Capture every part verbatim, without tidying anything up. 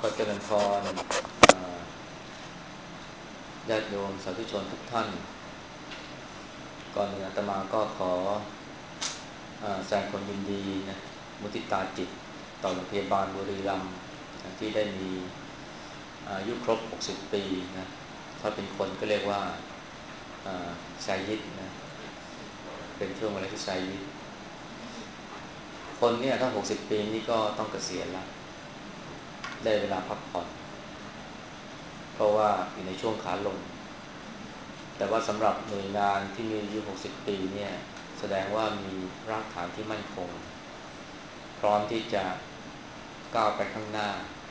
ก็เจริญพรอ่าญาติโยมสาธุชนทุกท่านก่อนอื่นอาตมาก็ขออ่าแสดงความยินดีนะมุทิตาจิตต่อโรงพยาบาลบุรีรัมย์นะที่ได้มีอายุครบหกสิบปีนะถ้าเป็นคนก็เรียกว่าอ่าไซยิดนะเป็นช่วงเวลาที่ไซยิดคนเนี่ยถ้าหกสิบปีนี่ก็ต้องเกษียณแล้วได้เวลาพักผ่อนเพราะว่าอยู่ในช่วงขาลงแต่ว่าสำหรับหน่วยงานที่มีอายุหกสิบปีเนี่ยแสดงว่ามีรากฐานที่มั่นคงพร้อมที่จะก้าวไปข้างหน้า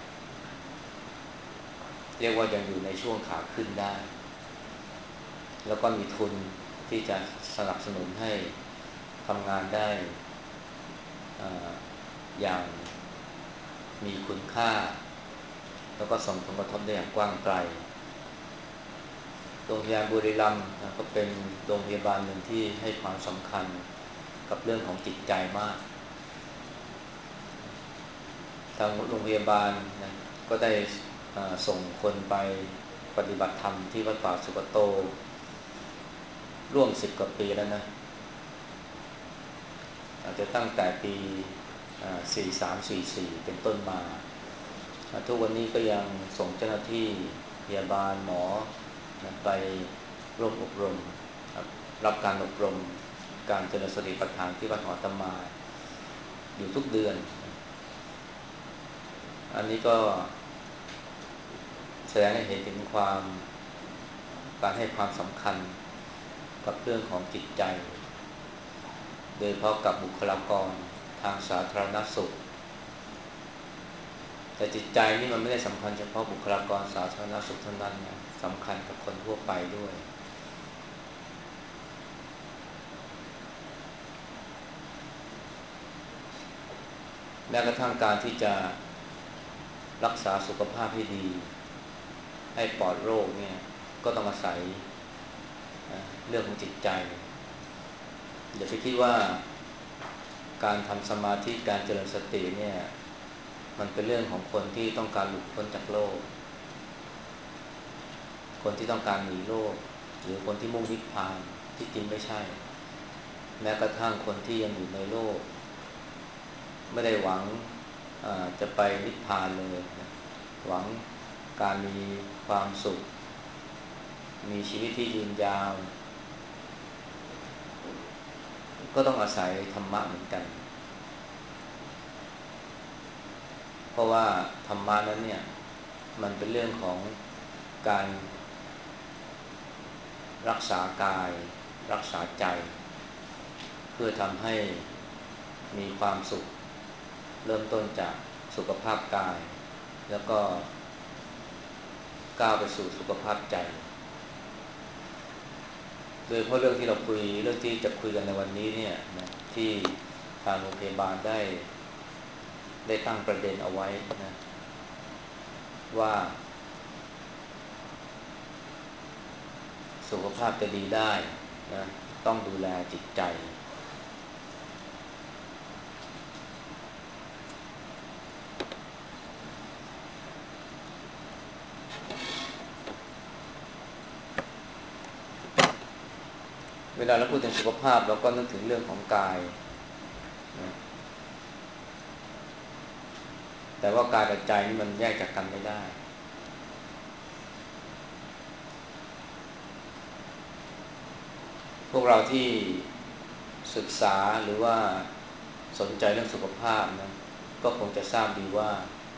เรียกว่ายังอยู่ในช่วงขาขึ้นได้แล้วก็มีทุนที่จะสนับสนุนให้ทำงานได้อ่าอย่างมีคุณค่าแล้วก็ส่งผลกระทบได้อย่างกว้างไกลโรงพยาบาลบุรีรัมย์นะก็เป็นโรงพยาบาลหนึ่งที่ให้ความสำคัญกับเรื่องของจิตใจมากทางโรงพยาบาลนะก็ได้อ่าส่งคนไปปฏิบัติธรรมที่วัดป่าสุกโตร่วมสิบกว่าปีแล้วนะอาจจะตั้งแต่ปีสี่สาม สี่สี่เป็นต้นมาทุกวันนี้ก็ยังส่งเจ้าหน้าที่พยาบาลหมอนะไปร่วมอบรมครับรับการอบรมการเจริญสติปัฏฐานที่วัดหอตมาอยู่ทุกเดือนอันนี้ก็แสดงให้เห็นถึงความการให้ความสำคัญกับเรื่องของจิตใจโดยเฉพาะกับบุคลากรทางสาธารณสุขแต่จิตใจนี่มันไม่ได้สำคัญเฉพาะบุคลากรสาธารณสุขเท่านั้นนะสำคัญกับคนทั่วไปด้วยแม้กระทั่งการที่จะรักษาสุขภาพให้ดีให้ปลอดโรคเนี่ยก็ต้องอาศัยเรื่องของจิตใจอย่าไปคิดว่าการทำสมาธิการเจริญสติเนี่ยมันเป็นเรื่องของคนที่ต้องการหลุดพ้นจากโลกคนที่ต้องการหนีโลกหรือคนที่มุ่งนิพพานที่จริงไม่ใช่แม้กระทั่งคนที่ยังอยู่ในโลกไม่ได้หวังจะไปนิพพานเลยหวังการมีความสุขมีชีวิตที่ยืนยาวก็ต้องอาศัยธรรมะเหมือนกันเพราะว่าธรรมะนั้นเนี่ยมันเป็นเรื่องของการรักษากายรักษาใจเพื่อทำให้มีความสุขเริ่มต้นจากสุขภาพกายแล้วก็ก้าวไปสู่สุขภาพใจโดยเพราะเรื่องที่เราคุยเรื่องที่จะคุยกันในวันนี้เนี่ยนะที่ทางโรงพยาบาลได้ได้ตั้งประเด็นเอาไว้นะว่าสุขภาพจะดีได้นะต้องดูแลจิตใจเวลาเราพูดถึงสุขภาพเราก็นึกถึงเรื่องของกายนะแต่ว่ากายกับใจนี่มันแยกจากกันไม่ได้พวกเราที่ศึกษาหรือว่าสนใจเรื่องสุขภาพนะก็คงจะทราบดีว่า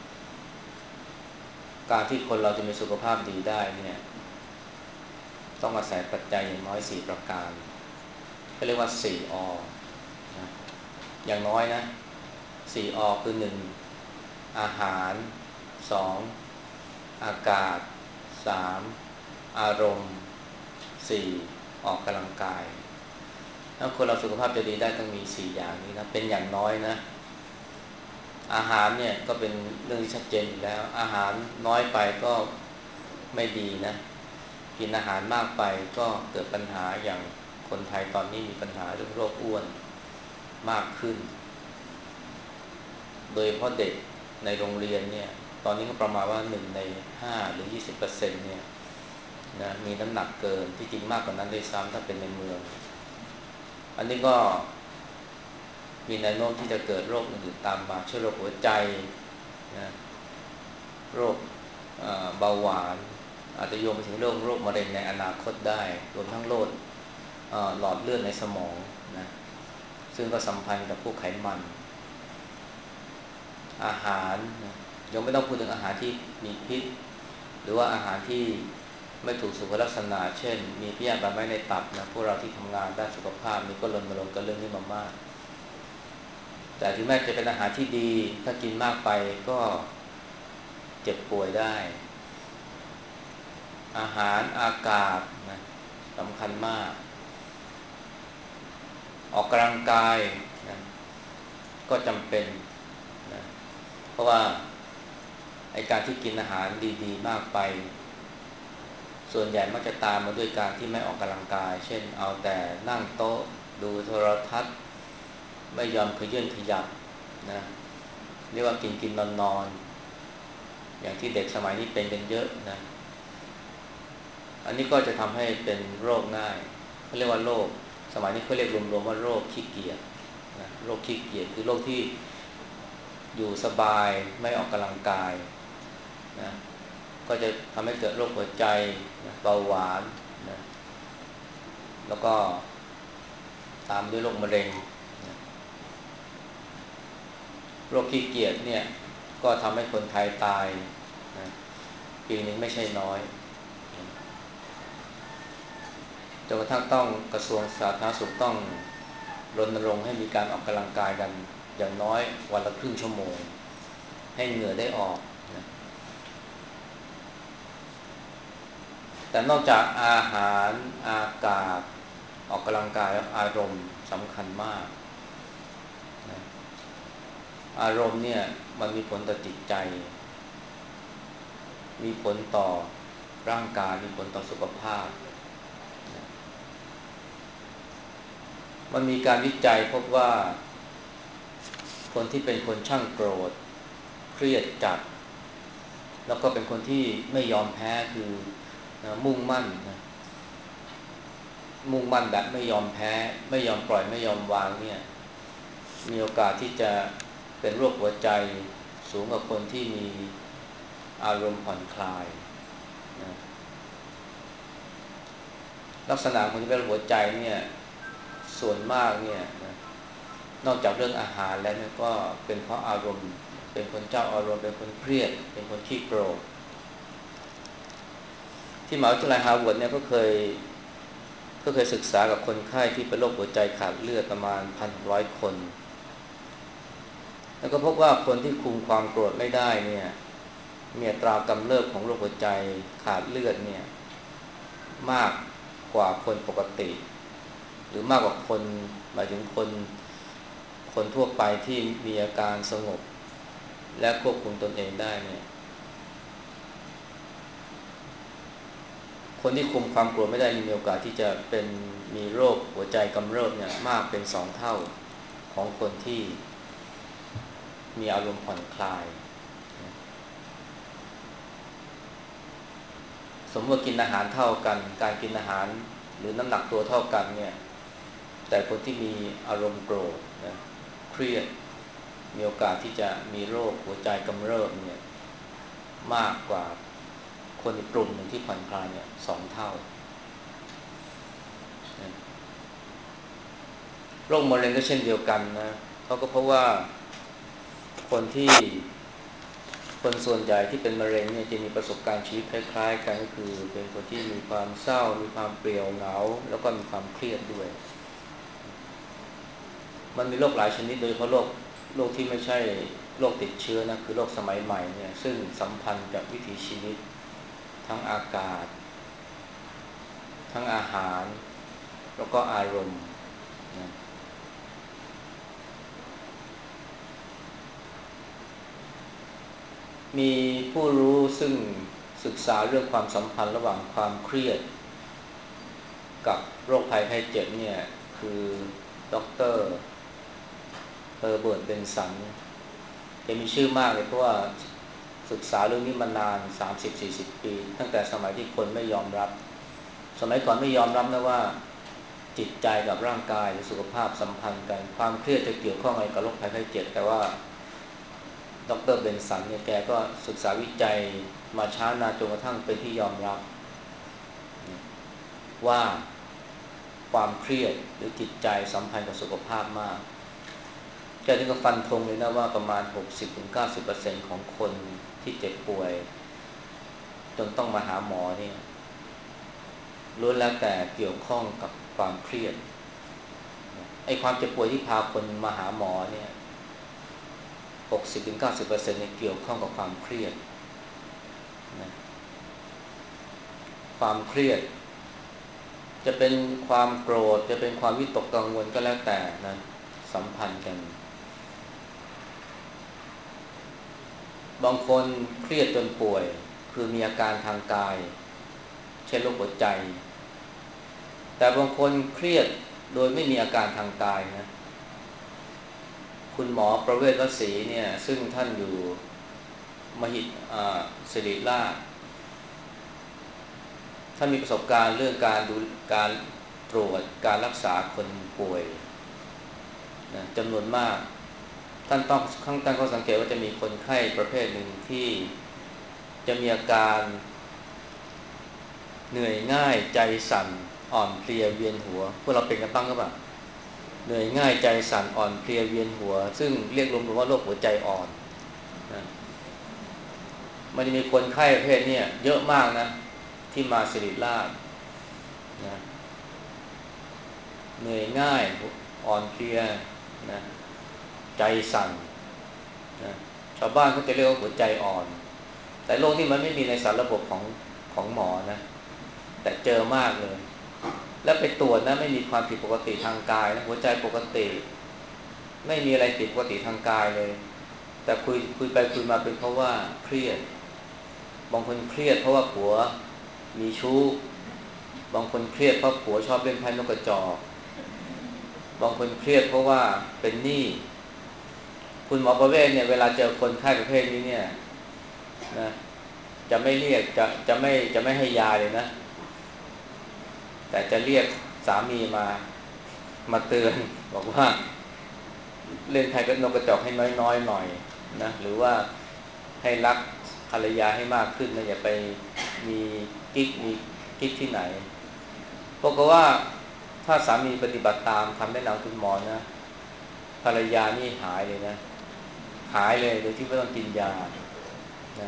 การที่คนเราจะมีสุขภาพดีได้เนี่ยต้องอาศัยปัจจัยอย่างน้อยสี่ประการก็เรียกว่าสี่อนะอย่างน้อยนะสี่อคือหนึ่งอาหารสองอากาศสามอารมณ์สี่ออกกำลังกายถ้าคนเราสุขภาพจะดีได้ต้องมีสี่อย่างนี้นะเป็นอย่างน้อยนะอาหารเนี่ยก็เป็นเรื่องที่ชัดเจนอยู่แล้วอาหารน้อยไปก็ไม่ดีนะกินอาหารมากไปก็เกิดปัญหาอย่างคนไทยตอนนี้มีปัญหาเรื่องโรคอ้วนมากขึ้นโดยเฉพาะเด็กในโรงเรียนเนี่ยตอนนี้ก็ประมาณว่าหนึ่งในห้าหรือยี่สิบเปอร์เซ็นต์เนี่ยนะมีน้ำหนักเกินที่จริงมากกว่านั้นด้วยซ้ำถ้าเป็นในเมืองอันนี้ก็มีแนวโน้มที่จะเกิดโรคอื่นๆตามมาเช่นโรคหัวใจนะโรคเบาหวานอาจจะโยงไปถึงโรคโรคมะเร็งในอนาคตได้รวมทั้งโรคหลอดเลือดในสมองนะซึ่งก็สัมพันธ์กับพวกไขมันอาหารนะยังไม่ต้องพูดถึงอาหารที่มีพิษหรือว่าอาหารที่ไม่ถูกสุขลักษณะเช่นมีพยาธิใบไม้ในตับนะพวกเราที่ทำงานด้านสุขภาพนี่ก็รณรงค์กันเรื่องนี้มามากแต่ถึงแม้จะเป็นอาหารที่ดีถ้ากินมากไปก็เจ็บป่วยได้อาหารอากาศนะสำคัญมากออกกำลังกายนะก็จำเป็นนะเพราะว่าไอ้การที่กินอาหารดีๆมากไปส่วนใหญ่มักจะตามมาด้วยการที่ไม่ออกกำลังกายเช่นเอาแต่นั่งโต๊ะดูโทรทัศน์ไม่ยอมขยื่นขยับนะเรียกว่ากินกินนอนนอนอย่างที่เด็กสมัยนี้เป็นกันเยอะนะอันนี้ก็จะทำให้เป็นโรคง่ายเขาเรียกว่าโรคสมัยนี้เขาเรียกรวมๆว่าโรคขี้เกียจนะโรคขี้เกียจคือโรคที่อยู่สบายไม่ออกกำลังกายนะก็จะทำให้เกิดโรคหัวใจนะเบาหวานนะแล้วก็ตามด้วยโรคมะเร็งนะโรคขี้เกียจเนี่ยก็ทำให้คนไทยตายนะปีนึงไม่ใช่น้อยจนกระทั่งต้องกระทรวงสาธารณสุขต้องรณรงค์ให้มีการออกกำลังกายกันอย่างน้อยวันละครึ่งชั่วโมงให้เหงื่อได้ออกนะแต่นอกจากอาหารอากาศออกกำลังกายแล้วอารมณ์สำคัญมากนะอารมณ์เนี่ยมันมีผลต่อจิตใจมีผลต่อร่างกายมีผลต่อสุขภาพนะมันมีการวิจัยพบว่าคนที่เป็นคนช่างโกรธเครียดจัดแล้วก็เป็นคนที่ไม่ยอมแพ้คือนะมุ่งมั่นนะมุ่งมั่นแบบไม่ยอมแพ้ไม่ยอมปล่อยไม่ยอมวางเนี่ยมีโอกาสที่จะเป็นโรคหัวใจสูงกว่าคนที่มีอารมณ์ผ่อนคลายนะลักษณะคนที่เป็นโรคหัวใจเนี่ยส่วนมากเนี่ยนะนอกจากเรื่องอาหารแล้วเนี่ยก็เป็นเพราะอารมณ์เป็นคนเจ้าอารมณ์เป็นคนเครียดเป็นคนขี้โกรธที่มหาวิทยาลัยฮาร์วาร์ดเนี่ยก็เคยก็เคยศึกษากับคนไข้ที่เป็นโรคหัวใจขาดเลือดประมาณ หนึ่งพันหกร้อย คนแล้วก็พบว่าคนที่คุมความโกรธไม่ได้เนี่ยมีอัตรากำเริบของโรคหัวใจขาดเลือดเนี่ยมากกว่าคนปกติหรือมากกว่าคนหมายถึงคนคนทั่วไปที่มีอาการสงบและควบคุมตนเองได้เนี่ยคนที่คุมความโกรธไม่ได้มีโอกาสที่จะเป็นมีโรคหัวใจกำเริบเนี่ยมากเป็นสองเท่าของคนที่มีอารมณ์ผ่อนคลายสมมติกินอาหารเท่ากันการกินอาหารหรือน้ำหนักตัวเท่ากันเนี่ยแต่คนที่มีอารมณ์โกรธนะเครียดมีโอกาสที่จะมีโรคหัวใจกำเริบเนี่ยมากกว่าคนอีกกลุ่มหนึ่งที่ผ่อนคลายเนี่ยสองเท่าโรคมะเร็งก็เช่นเดียวกันนะเขาก็เพราะว่าคนที่คนส่วนใหญ่ที่เป็นมะเร็งเนี่ยจะมีประสบการณ์ชีวิตคล้ายๆกันก็คือเป็นคนที่มีความเศร้ามีความเปลี่ยวเหงาแล้วก็มีความเครียดด้วยมันมีโรคหลายชนิดโดยเฉพาะโรคโรคที่ไม่ใช่โรคติดเชื้อนะคือโรคสมัยใหม่เนี่ยซึ่งสัมพันธ์กับวิถีชีวิตทั้งอากาศทั้งอาหารแล้วก็อารมณ์นะมีผู้รู้ซึ่งศึกษาเรื่องความสัมพันธ์ระหว่างความเครียดกับโรคภัยไข้เจ็บเนี่ยคือด็อกเตอร์เฮอร์เบิร์ตเบนสันแกมีชื่อมากเลยเพราะว่าศึกษาเรื่องนี้มานาน สามสิบถึงสี่สิบ ปีตั้งแต่สมัยที่คนไม่ยอมรับสมัยก่อนไม่ยอมรับนะว่าจิตใจกับร่างกายหรือสุขภาพสัมพันธ์กันความเครียดจะเกี่ยวข้องอะไรกับโรคภัยไข้เจ็บแต่ว่าดรเบนสันเนี่ยแกก็ศึกษาวิจัยมาช้านานจนกระทั่งเป็นที่ยอมรับว่าความเครียดหรือจิตใจสัมพันธ์กับสุขภาพมากแกถึงกับฟันธงเลยนะว่าประมาณ หกสิบถึงเก้าสิบเปอร์เซ็นต์ ของคนที่เจ็บป่วยจนต้องมาหาหมอเนี่ยล้วนแล้วแต่เกี่ยวข้องกับความเครียดไอ้ความเจ็บป่วยที่พาคนมาหาหมอเนี่ย หกสิบถึงเก้าสิบเปอร์เซ็นต์ เนี่ยเกี่ยวข้องกับความเครียดนะความเครียดจะเป็นความโกรธจะเป็นความวิตกกังวลก็แล้วแต่นะสัมพันธ์กันบางคนเครียดจนป่วยคือมีอาการทางกายเช่นโรคหัวใจแต่บางคนเครียดโดยไม่มีอาการทางกายนะคุณหมอประเวศวสีเนี่ยซึ่งท่านอยู่มหิดลศิริราชท่านมีประสบการณ์เรื่องการดูการตรวจการรักษาคนป่วยนะจำนวนมากท่านต้องข้างตั้งข้อสังเกตว่าจะมีคนไข้ประเภทหนึ่งที่จะมีอาการเหนื่อยง่ายใจสั่นอ่อนเพลียเวียนหัวพวกเราเป็นกันบ้างหรือเปล่าเหนื่อยง่ายใจสั่นอ่อนเพลียเวียนหัวซึ่งเรียกรวมๆว่าโรคหัวใจอ่อนนะมันจะมีคนไข้ประเภทนี้เยอะมากนะที่มาศิริราชนะเหนื่อยง่ายอ่อนเพลียนะใจสั่นนะชาวบ้านเขาจะเรียกว่าหัวใจอ่อนแต่โรคที่มันไม่มีในสารระบบของของหมอนะแต่เจอมากเลยแล้วไปตรวจนะไม่มีความผิดปกติทางกายนะหัวใจปกติไม่มีอะไรผิดปกติทางกายเลยแต่คุยคุยไปคุยมาเป็นเพราะว่าเครียดบางคนเครียดเพราะว่าผัวมีชู้บางคนเครียดเพราะผัวชอบเล่นไพ่นกกระจอกบางคนเครียดเพราะว่าเป็นหนี้คุณหมอประเวศเนี่ยเวลาเจอคนไข้ประเภทนี้เนี่ยนะจะไม่เรียกจะจะไม่จะไม่ให้ยาเลยนะแต่จะเรียกสามีมามาเตือนบอกว่าเล่นไพ่กับนกกระจอกให้น้อยๆหน่อยนะหรือว่าให้รักภรรยาให้มากขึ้นนะอย่าไปมีกิ๊กมีกิ๊กที่ไหนเพราะว่าถ้าสามีปฏิบัติตามคำแนะนำคุณหมอนะภรรยานี่หายเลยนะหายเลยโดยที่ไม่ต้องกินยานะ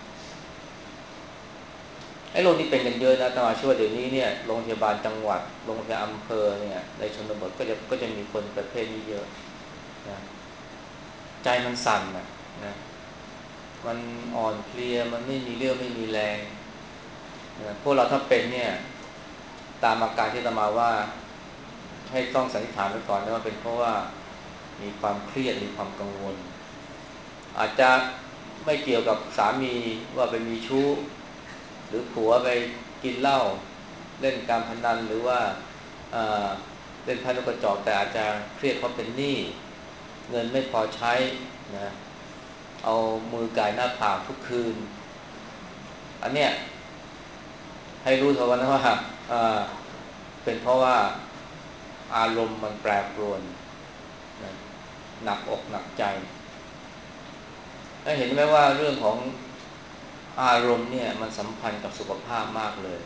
ไอ้โรคนี้เป็นกันเยอะนะแต่ว่าช่วงเดี๋ยวนี้เนี่ยโรงพยาบาลจังหวัดโรงพยาบาลอำเภอเนี่ยในชนบทก็จะก็จะมีคนประเภทนี้เยอะนะใจมันสั่นนะนะมันอ่อนเพลียมันไม่มีเรี่ยวไม่มีแรงนะพวกเราถ้าเป็นเนี่ยตามอาการที่อาตมาว่าให้ต้องสันนิษฐานไว้ก่อนนะว่าเป็นเพราะว่ามีความเครียดมีความกังวลอาจจะไม่เกี่ยวกับสามีว่าไปมีชู้หรือผัวไปกินเหล้าเล่นการพนันหรือว่าเอ่อเล่นไพ่นกกระจอกแต่อาจจะเครียดเพราะเป็นหนี้เงินไม่พอใช้นะเอามือก่ายหน้าผากทุกคืนอันเนี้ยให้รู้เถอะนะว่าเอ่อเป็นเพราะว่าอารมณ์มันแปรปรวนนะหนักอกหนักใจแล้วเห็นไหมว่าเรื่องของอารมณ์เนี่ยมันสัมพันธ์กับสุขภาพมากเลย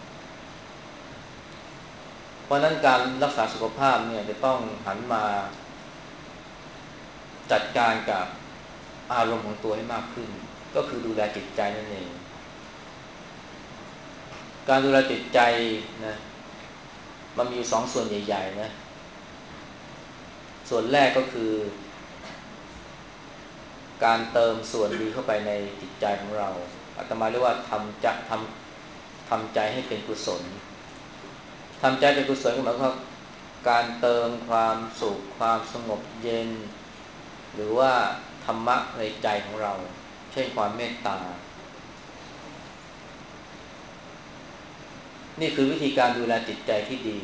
เพราะนั้นการรักษาสุขภาพเนี่ยจะต้องหันมาจัดการกับอารมณ์ของตัวให้มากขึ้นก็คือดูแลจิตใจนั่นเองการดูแลจิตใจนะมันมีสองส่วนใหญ่ๆนะส่วนแรกก็คือการเติมส่วนดีเข้าไปในจิตใจของเราอาตมาเรียกว่าทำจะทำทำใจให้เป็นกุศลทำใจเป็นกุศลก็หมายความว่าการเติมความสุขความสงบเย็นหรือว่าธรรมะในใจของเราเช่นความเมตตานี่คือวิธีการดูแลจิตใจที่ดี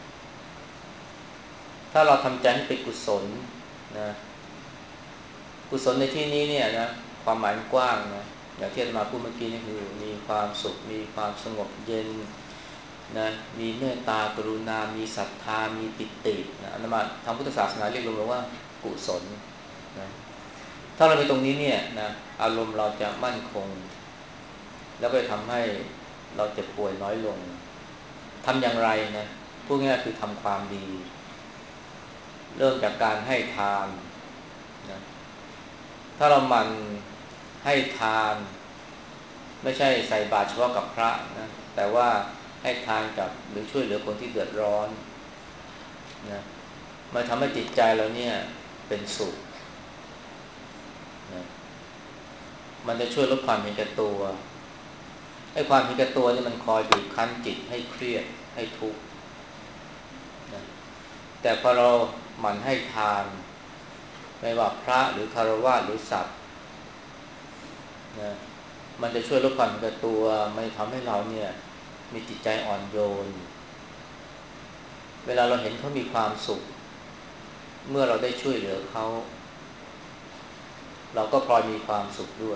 ถ้าเราทำใจให้เป็นกุศลนะกุศลในที่นี้เนี่ยนะความหมายกว้างนะอย่างที่อาตมาพูดเมื่อกี้นี่คือมีความสุขมีความสงบเย็นนะมีเมตตากรุณามีศรัทธามีปิตินะอาตมาทางพุทธศาสนาเรียกรวมๆว่ากุศลนะถ้าเราไปตรงนี้เนี่ยนะอารมณ์เราจะมั่นคงแล้วก็จะทำให้เราเจ็บป่วยน้อยลงทำอย่างไรนะพูดง่ายๆคือทำความดีเริ่มจากการให้ทานนะถ้าเราหมั่นให้ทานไม่ใช่ใส่บาตรเฉพาะกับพระนะแต่ว่าให้ทานกับหรือช่วยเหลือคนที่เดือดร้อนนะมันทำให้จิตใจเราเนี่ยเป็นสุขนะมันจะช่วยลดความเห็นแก่ตัวไอ้ความเห็นแก่ตัวนี่มันคอยบีบคั้นจิตให้เครียดให้ทุกข์นะแต่พอเราหมั่นให้ทานไม่ว่าพระหรือฆราวาสหรือสัตว์นะมันจะช่วยลดความเห็นแก่ตัวมันทำให้เราเนี่ยมีจิตใจอ่อนโยนเวลาเราเห็นเขามีความสุขเมื่อเราได้ช่วยเหลือเขาเราก็พลอยมีความสุขด้วย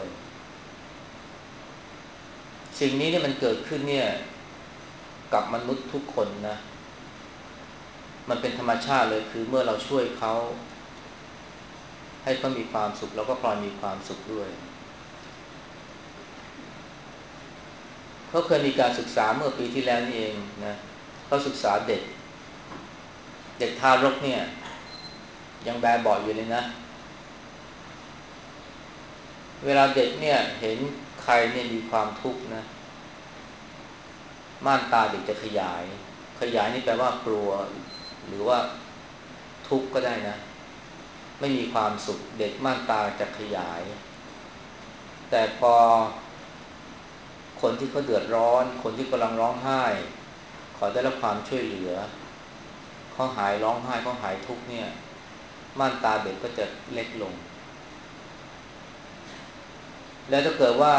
สิ่งนี้เนี่ยมันเกิดขึ้นเนี่ยกับมนุษย์ทุกคนนะมันเป็นธรรมชาติเลยคือเมื่อเราช่วยเขาให้เขามีความสุขเราก็พลอยมีความสุขด้วยเขาเคยมีการศึกษาเมื่อปีที่แล้วนี่เองนะเขาศึกษาเด็กเด็กทารกเนี่ยยังแบบเบาะอยู่เลยนะเวลาเด็กเนี่ยเห็นใครเนี่ยมีความทุกข์นะม่านตาเด็กจะขยายขยายนี่แปลว่ากลัวหรือว่าทุกข์ก็ได้นะไม่มีความสุขเด็กม่านตาจะขยายแต่พอคนที่เขาเดือดร้อนคนที่กำลังร้องไห้ขอได้รับความช่วยเหลือเขาหายร้องไห้เขาหายทุกข์เนี่ยม่านตาเด็กก็จะเล็กลงแล้วถ้าเกิดว่า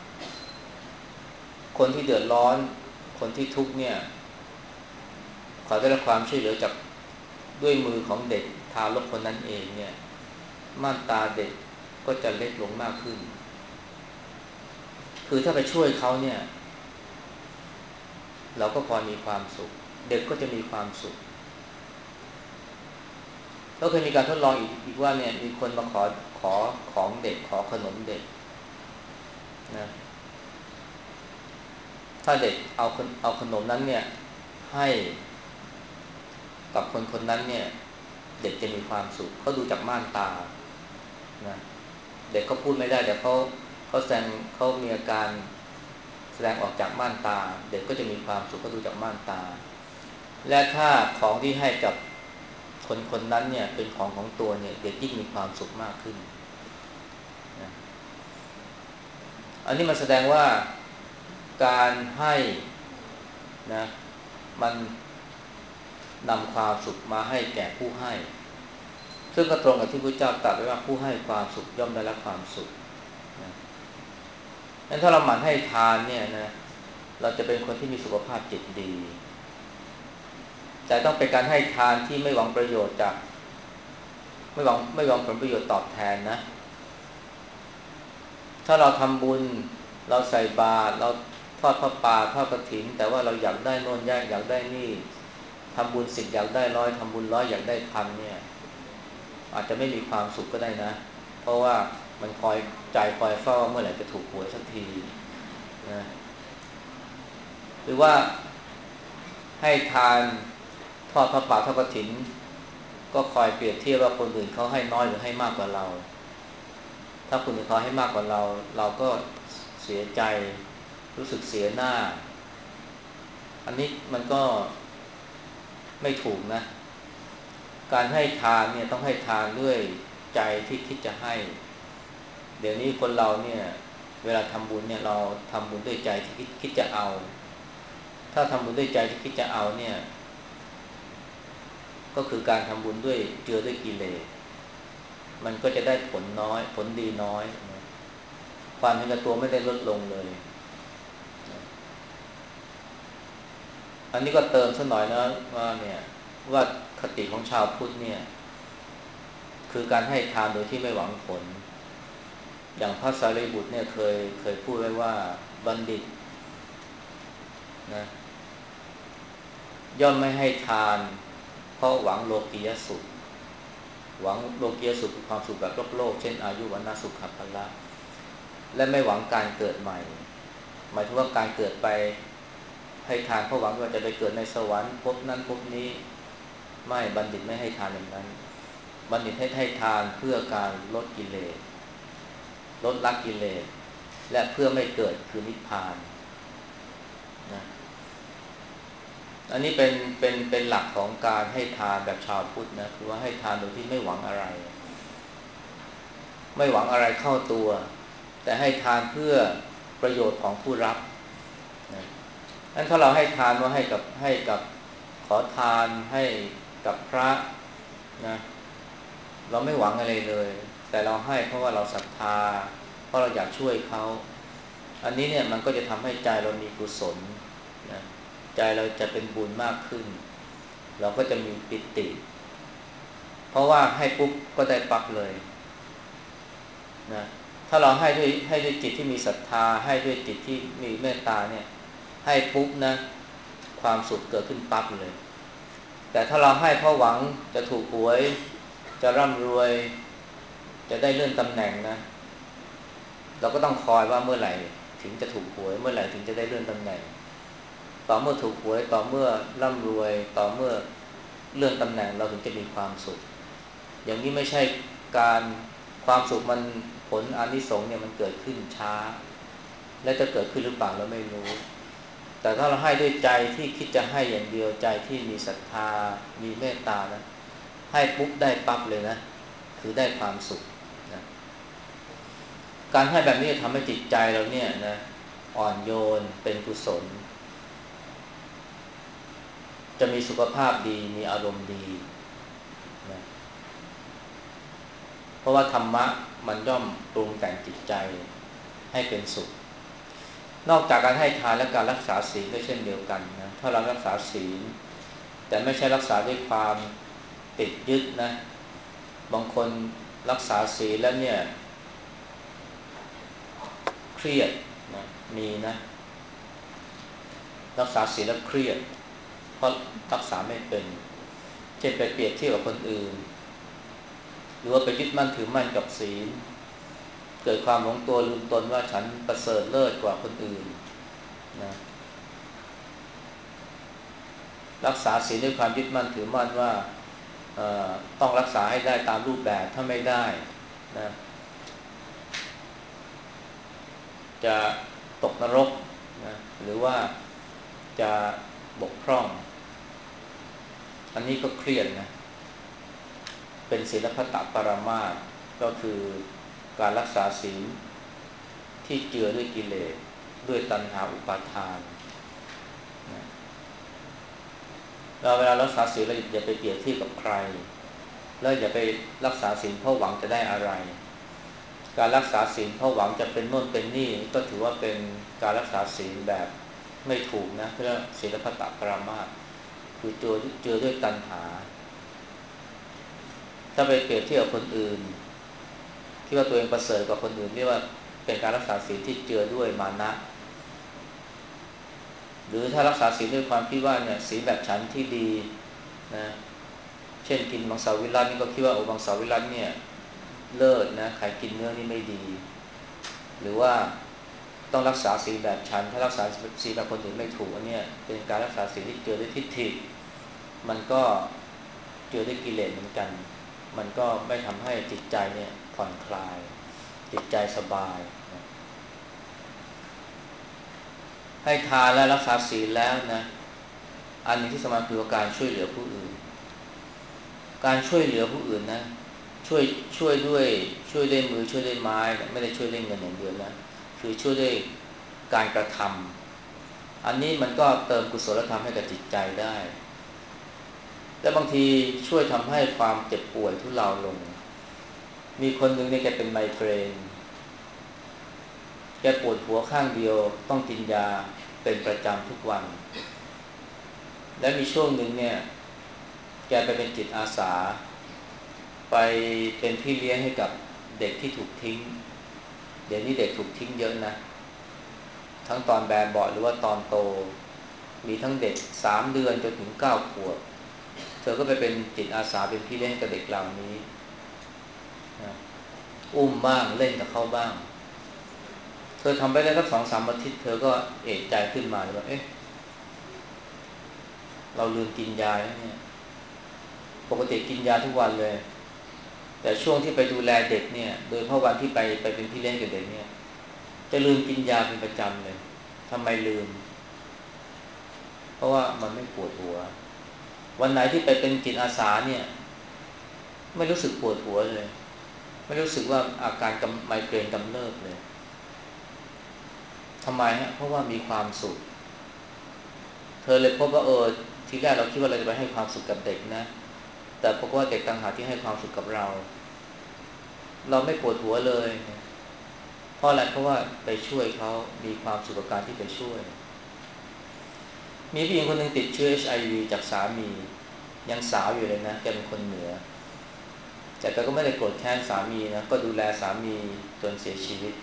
คนที่เดือดร้อนคนที่ทุกข์เนี่ยขอได้รับความช่วยเหลือจากด้วยมือของเด็กทารกคนนั้นเองเนี่ยม่านตาเด็กก็จะเล็กลงมากขึ้นคือถ้าไปช่วยเขาเนี่ยเราก็พอมีความสุขเด็กก็จะมีความสุขแล้วเคยมีการทดลองอีกอีกว่าเนี่ยมีคนมาขอขอของเด็กขอขนมเด็กนะถ้าเด็กเอาเอาขนมนั้นเนี่ยให้กับคนคนนั้นเนี่ยเด็กจะมีความสุขเขาดูจากม่านตานะเด็กเขาพูดไม่ได้แต่เขาเขาแสดงเขามีอาการแสดงออกจากม่านตาเด็กก็จะมีความสุขเขาดูจากม่านตาและถ้าของที่ให้กับคนคนนั้นเนี่ยเป็นของของตัวเนี่ยเด็กยิ่งมีความสุขมากขึ้นนะอันนี้มันแสดงว่าการให้นะมันนำความสุขมาให้แก่ผู้ให้ซึ่งก็ตรงกับที่พระเจ้าตรัสไว้ว่าผู้ให้ความสุขย่อมได้รับความสุขนะงั้นถ้าเราหมั่นให้ทานเนี่ยนะเราจะเป็นคนที่มีสุขภาพจิตดีแต่ต้องเป็นการให้ทานที่ไม่หวังประโยชน์จากไม่หวังไม่หวังผลประโยชน์ตอบแทนนะถ้าเราทำบุญเราใส่บาตรเราทอดผ้าป่าทอดกฐินแต่ว่าเราอยากได้โน่นอยากอยากได้นี่ทำบุญสิบอยากได้ร้อยทำบุญร้อยอยากได้พันเนี่ยอาจจะไม่มีความสุขก็ได้นะเพราะว่ามันคอยใจคอยเฝ้าเมื่อไหร่จะถูกหวยสักทีนะหรือว่าให้ทานทอดผ้าป่าทอดกฐินก็คอยเปรียบเทียบว่าคนอื่นเขาให้น้อยหรือให้มากกว่าเราถ้าคนอื่นเขาให้มากกว่าเราเราก็เสียใจรู้สึกเสียหน้าอันนี้มันก็ไม่ถูกนะการให้ทานเนี่ยต้องให้ทานด้วยใจที่คิดจะให้เดี๋ยวนี้คนเราเนี่ยเวลาทำบุญเนี่ยเราทำบุญด้วยใจที่คิดคิดจะเอาถ้าทำบุญด้วยใจที่คิดจะเอาเนี่ยก็คือการทำบุญด้วยเจือด้วยกิเลสมันก็จะได้ผลน้อยผลดีน้อยความเห็นแก่ตัวไม่ได้ลดลงเลยอันนี้ก็เติมสักหน่อยนะว่าเนี่ยว่าคติของชาวพุทธเนี่ยคือการให้ทานโดยที่ไม่หวังผลอย่างพระสารีบุตรเนี่ยเคยเคยพูดไว้ว่าบัณฑิตนะย่อมไม่ให้ทานเพราะหวังโลกียสุขหวังโลกียสุขคือความสุขแบบโลกโลกเช่นอายุวันนะสุขภละและไม่หวังการเกิดใหม่หมายถึงว่าการเกิดไปให้ทานเพราะหวังว่าจะไปเกิดในสวรรค์ภพนั้นภพนี้ไม่บัณฑิตไม่ให้ทานอย่างนั้นบัณฑิตให้ให้ทานเพื่อการลดกิเลสลดละกิเลสและเพื่อไม่เกิดคือนิพพานนะอันนี้เป็นเป็นเป็นหลักของการให้ทานแบบชาวพุทธนะคือว่าให้ทานโดยที่ไม่หวังอะไรไม่หวังอะไรเข้าตัวแต่ให้ทานเพื่อประโยชน์ของผู้รับนะงั้นถ้าเราให้ทานว่าให้กับให้กับขอทานให้กับพระนะเราไม่หวังอะไรเลยแต่เราให้เพราะว่าเราศรัทธาเพราะเราอยากช่วยเขาอันนี้เนี่ยมันก็จะทำให้ใจเรามีกุศลนะใจเราจะเป็นบุญมากขึ้นเราก็จะมีปิติเพราะว่าให้ปุ๊บก็ได้ปั๊บเลยนะถ้าเราให้ด้วยให้ด้วยจิตที่มีศรัทธาให้ด้วยจิตที่มีเมตตาเนี่ยให้ปุ๊บนะความสุขเกิดขึ้นปั๊บเลยแต่ถ้าเราให้เพราะหวังจะถูกหวยจะร่ำรวยจะได้เลื่อนตำแหน่งนะเราก็ต้องคอยว่าเมื่อไหร่ถึงจะถูกหวยเมื่อไหร่ถึงจะได้เลื่อนตำแหน่งต่อเมื่อถูกหวยต่อเมื่อร่ำรวยต่อเมื่อเลื่อนตำแหน่งเราถึงจะมีความสุขอย่างนี้ไม่ใช่การความสุขมันผลอานิสงส์เนี่ยมันเกิดขึ้นช้าและจะเกิดขึ้นหรือเปล่าเราไม่รู้แต่ถ้าเราให้ด้วยใจที่คิดจะให้อย่างเดียวใจที่มีศรัทธามีเมตตานะให้ปุ๊บได้ปั๊บเลยนะคือได้ความสุขนะการให้แบบนี้จะทำให้จิตใจเราเนี่ยนะอ่อนโยนเป็นกุศลจะมีสุขภาพดีมีอารมณ์ดีนะเพราะว่าธรรมะมันย่อมปรุงแต่งจิตใจให้เป็นสุขนอกจากการให้ทานและการรักษาศีลก็เช่นเดียวกันนะถ้าเรารักษาศีลแต่ไม่ใช่รักษาด้วยความติดยึดนะบางคนรักษาศีลแล้วเนี่ยเครียดนะมีนะรักษาศีลแล้วเครียดเพราะรักษาไม่เป็นเช่นไปเปรียบเทียบกับคนอื่นหรือว่าไปยึดมั่นถือมั่นกับศีลเกิดความหลงตัวลืมตนว่าฉันประเสริฐเลิศกว่าคนอื่นนะรักษาศีลด้วยความยึดมั่นถือมั่นว่าต้องรักษาให้ได้ตามรูปแบบถ้าไม่ได้นะจะตกนรกนะหรือว่าจะบกพร่องอันนี้ก็เครียดนะเป็นศีลพัตตปรามาสก็คือการรักษาศีลที่เจือด้วยกิเลสด้วยตัณหาอุปาทานนะเราเวลารักษาศีลเราอย่าไปเปรียบเทียบกับใครแล้วอย่าไปรักษาศีลเพราะหวังจะได้อะไรการรักษาศีลเพราะหวังจะเป็นโน่นเป็นนี่ก็ถือว่าเป็นการรักษาศีลแบบไม่ถูกนะเพื่อศีลพัตตปรามาสคือเจอเจอด้วยตัณหาถ้าไปเปรียบเทียบกับคนอื่นคิดว่าตัวเองประเสริฐกว่าคนอื่นเรียกว่าเป็นการรักษาศีลที่เจือด้วยมานะหรือถ้ารักษาศีลด้วยความคิดว่าเนี่ยศีลแบบฉันที่ดีนะเช่นกินมังสวิรัตินี่ก็คิดว่าโอ้มังสวิรัติเนี่ยเลิศนะใครกินเนื้อนี่ไม่ดีหรือว่าต้องรักษาศีลแบบฉันถ้ารักษาศีลแบบคนอื่นไม่ถูกอันนี้เป็นการรักษาศีลที่เจือด้วยทิฏฐิมันก็เจือด้วยกิเลสเหมือนกันมันก็ไม่ทำให้จิตใจเนี่ยผ่อนคลายจิตใจสบายให้ทานและรักษาศีลแล้วนะอันนี้ที่สำคัญคือการช่วยเหลือผู้อื่นการช่วยเหลือผู้อื่นนะช่วยช่วยด้วยช่วยด้วยมือช่วยด้วยไม้ไม่ได้ช่วยด้วยเงินอย่างเดียวนะคือช่วยด้วยการกระทำอันนี้มันก็เติมกุศลธรรมให้กับจิตใจได้และบางทีช่วยทำให้ความเจ็บป่วยทุเลาลงมีคนหนึ่งเนี่ยแกเป็นไมเกรนแกปวดหัวข้างเดียวต้องกินยาเป็นประจำทุกวันและมีช่วงหนึ่งเนี่ยแกไปเป็นจิตอาสาไปเป็นพี่เลี้ยงให้กับเด็กที่ถูกทิ้งเดี๋ยวนี้เด็กถูกทิ้งเยอะนะทั้งตอนแบบเบาะหรือว่าตอนโตมีทั้งเด็กสามเดือนจนถึงเก้าขวบเธอก็ไปเป็นจิตอาสาเป็นพี่เลี้ยงกับเด็กเหล่านี้นะอุ้มบ้างเล่นกับเขาบ้างเธอทำไปได้สักสองสามอาทิตย์เธอก็เอะใจขึ้นมาว่าเอ๊ะเราลืมกินยาแล้วเนี่ยปกติกินยาทุกวันเลยแต่ช่วงที่ไปดูแลเด็กเนี่ยโดยเฉพาะวันที่ไปไปเป็นพี่เลี้ยงกับเด็กเนี่ยจะลืมกินยาเป็นประจำเลยทำไมลืมเพราะว่ามันไม่ปวดหัววันไหนที่ไปเป็นจิตอาสาเนี่ยไม่รู้สึกปวดหัวเลยไม่รู้สึกว่าอาการกำไมเกรนกำเริบเลยทำไมฮะเพราะว่ามีความสุขเธอเลยพบว่าเออทีแรกเราคิดว่าเราจะไปให้ความสุขกับเด็กนะแต่พบว่าเด็กต่างหากที่ให้ความสุขกับเราเราไม่ปวดหัวเลยเพราะอะไรเพราะว่าไปช่วยเขามีความสุขกับการที่ไปช่วยมีผู้หญิงคนหนึ่งติดเชื้อ เอช ไอ วี จากสามียังสาวอยู่เลยนะแกเป็นคนเหนือแต่แกก็ไม่ได้โกรธแค้นสามีนะก็ดูแลสามีจนเสียชีวิต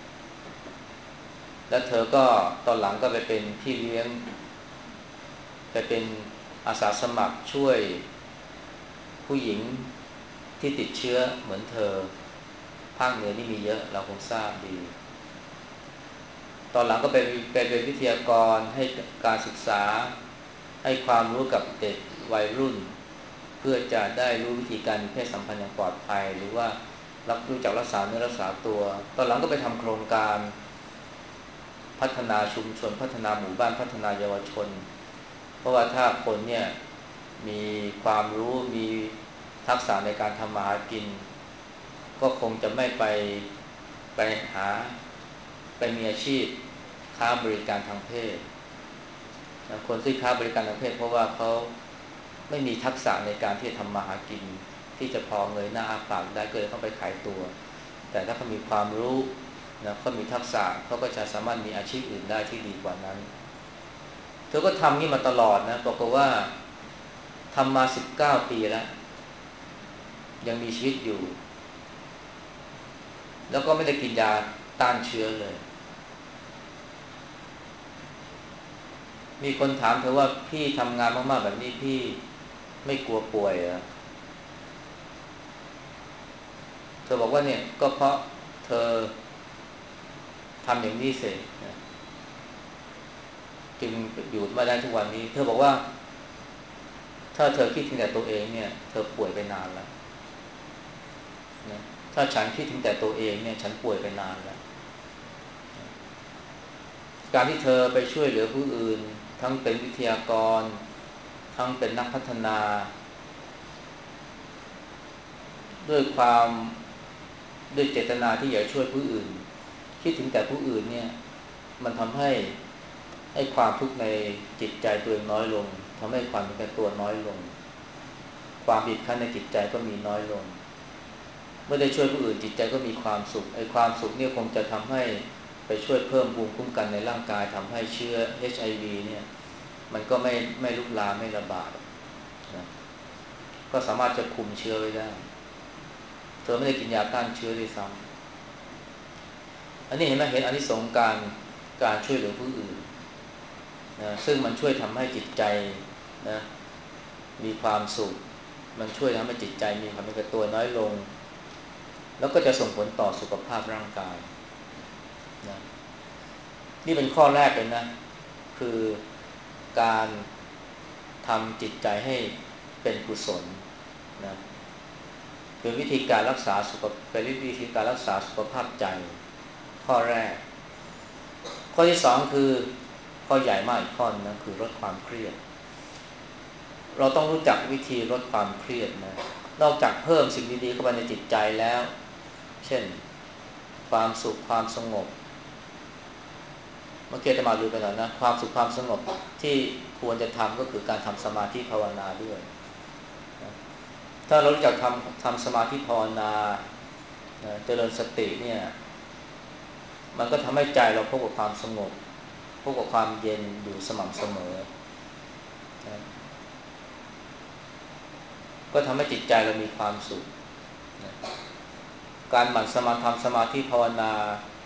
แล้วเธอก็ตอนหลังก็ไปเป็นพี่เลี้ยงไปเป็นอาสาสมัครช่วยผู้หญิงที่ติดเชื้อเหมือนเธอภาคเหนือนี่มีเยอะเราคงทราบดีตอนหลังก็ไปไปเป็นวิทยากรให้การศึกษาให้ความรู้กับเด็กวัยรุ่นเพื่อจะได้รู้วิธีการมีเพศสัมพันธ์อย่างปลอดภัยหรือว่ารับรู้จักรักษาเนื้อรักษาตัวตอนหลังก็ไปทำโครงการพัฒนาชุมชนพัฒนาหมู่บ้านพัฒนาเยาวชนเพราะว่าถ้าคนเนี่ยมีความรู้มีทักษะในการทำมาหากินก็คงจะไม่ไปไปหาไปมีอาชีพค้าบริการทางเพศคนที่ค้าบริการทางเพศเพราะว่าเขาไม่มีทักษะในการที่จะทำมาหากินที่จะพอเงยหน้าอ้าปากได้ก็เลยต้องไปขายตัวแต่ถ้าเขามีความรู้นะเขามีทักษะเขาก็จะสามารถมีอาชีพอื่นได้ที่ดีกว่านั้นเธอก็ทำนี่มาตลอดนะบอกว่าทำมาสิบเก้าปีแล้วยังมีชีวิตอยู่แล้วก็ไม่ได้กินยาต้านเชื้อเลยมีคนถามเธอว่าพี่ทำงานมากๆแบบนี้พี่ไม่กลัวป่วยเหรอเธอบอกว่าเนี่ยก็เพราะเธอทำอย่างนี้เสร็จจึงอยู่มาได้ทุกวันนี้เธอบอกว่าถ้าเธอคิดถึงแต่ตัวเองเนี่ยเธอป่วยไปนานแล้วนะถ้าฉันคิดถึงแต่ตัวเองเนี่ยฉันป่วยไปนานแล้วการที่เธอไปช่วยเหลือผู้อื่นทั้งเป็นวิทยากรทั้งเป็นนักพัฒนาด้วยความด้วยเจตนาที่อยากช่วยผู้อื่นคิดถึงแต่ผู้อื่นเนี่ยมันทำให้ให้ความทุกข์ในจิตใจตัวเองน้อยลงทำให้ความเป็นแก่ตัวน้อยลงความบีบคั้นในจิตใจก็มีน้อยลงเมื่อได้ช่วยผู้อื่นจิตใจก็มีความสุขไอ้ความสุขเนี่ยคงจะทำให้ไปช่วยเพิ่มภูมิคุ้มกันในร่างกายทำให้เชื้อ เอช ไอ วี เนี่ยมันก็ไม่ไม่ลุกลามไม่ระบาดนะก็สามารถจะคุมเชื้อไว้ได้เธอไม่ได้กินยาต้านเชื้อด้วยซ้ำอันนี้เห็นไหมเห็นอานิสงส์การการช่วยเหลือผู้อื่นนะซึ่งมันช่วยทำให้จิตใจนะมีความสุขมันช่วยทำให้จิตใจมีความเป็นตัวน้อยลงแล้วก็จะส่งผลต่อสุขภาพร่างกายนะนี่เป็นข้อแรกเลยนะคือการทำจิตใจให้เป็นกุศลนะเป็นวิธีการรักษาสุขเป็นวิธีการรักษาสุขภาพใจข้อแรกข้อที่สองคือข้อใหญ่มากอีกข้อนึงนะคือลดความเครียดเราต้องรู้จักวิธีลดความเครียดนะนอกจากเพิ่มสิ่งดีๆเข้าไปในจิตใจแล้วเช่นความสุขความสงบเมื่อกี้อาตมาลืมไปแล้วนะความสุขความสงบที่ควรจะทำก็คือการทำสมาธิภาวนาด้วยถ้าเรารู้จักทำทำสมาธิภาวนาเจริญสติเนี่ยมันก็ทำให้ใจเราพบกับความสงบพบกับความเย็นอยู่สม่ำเสมอก็ทำให้จิตใจเรามีความสุขการหมั่นสมาธิทำสมาธิภาวนา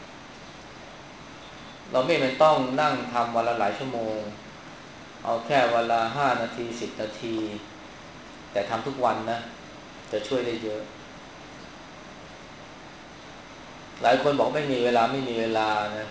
เราไม่เป็นต้องนั่งทำวันละหลายชั่วโมงเอาแค่วันละห้านาทีสิบนาทีแต่ทำทุกวันนะจะช่วยได้เยอะหลายคนบอกไม่มีเวลาไม่มีเวลานะ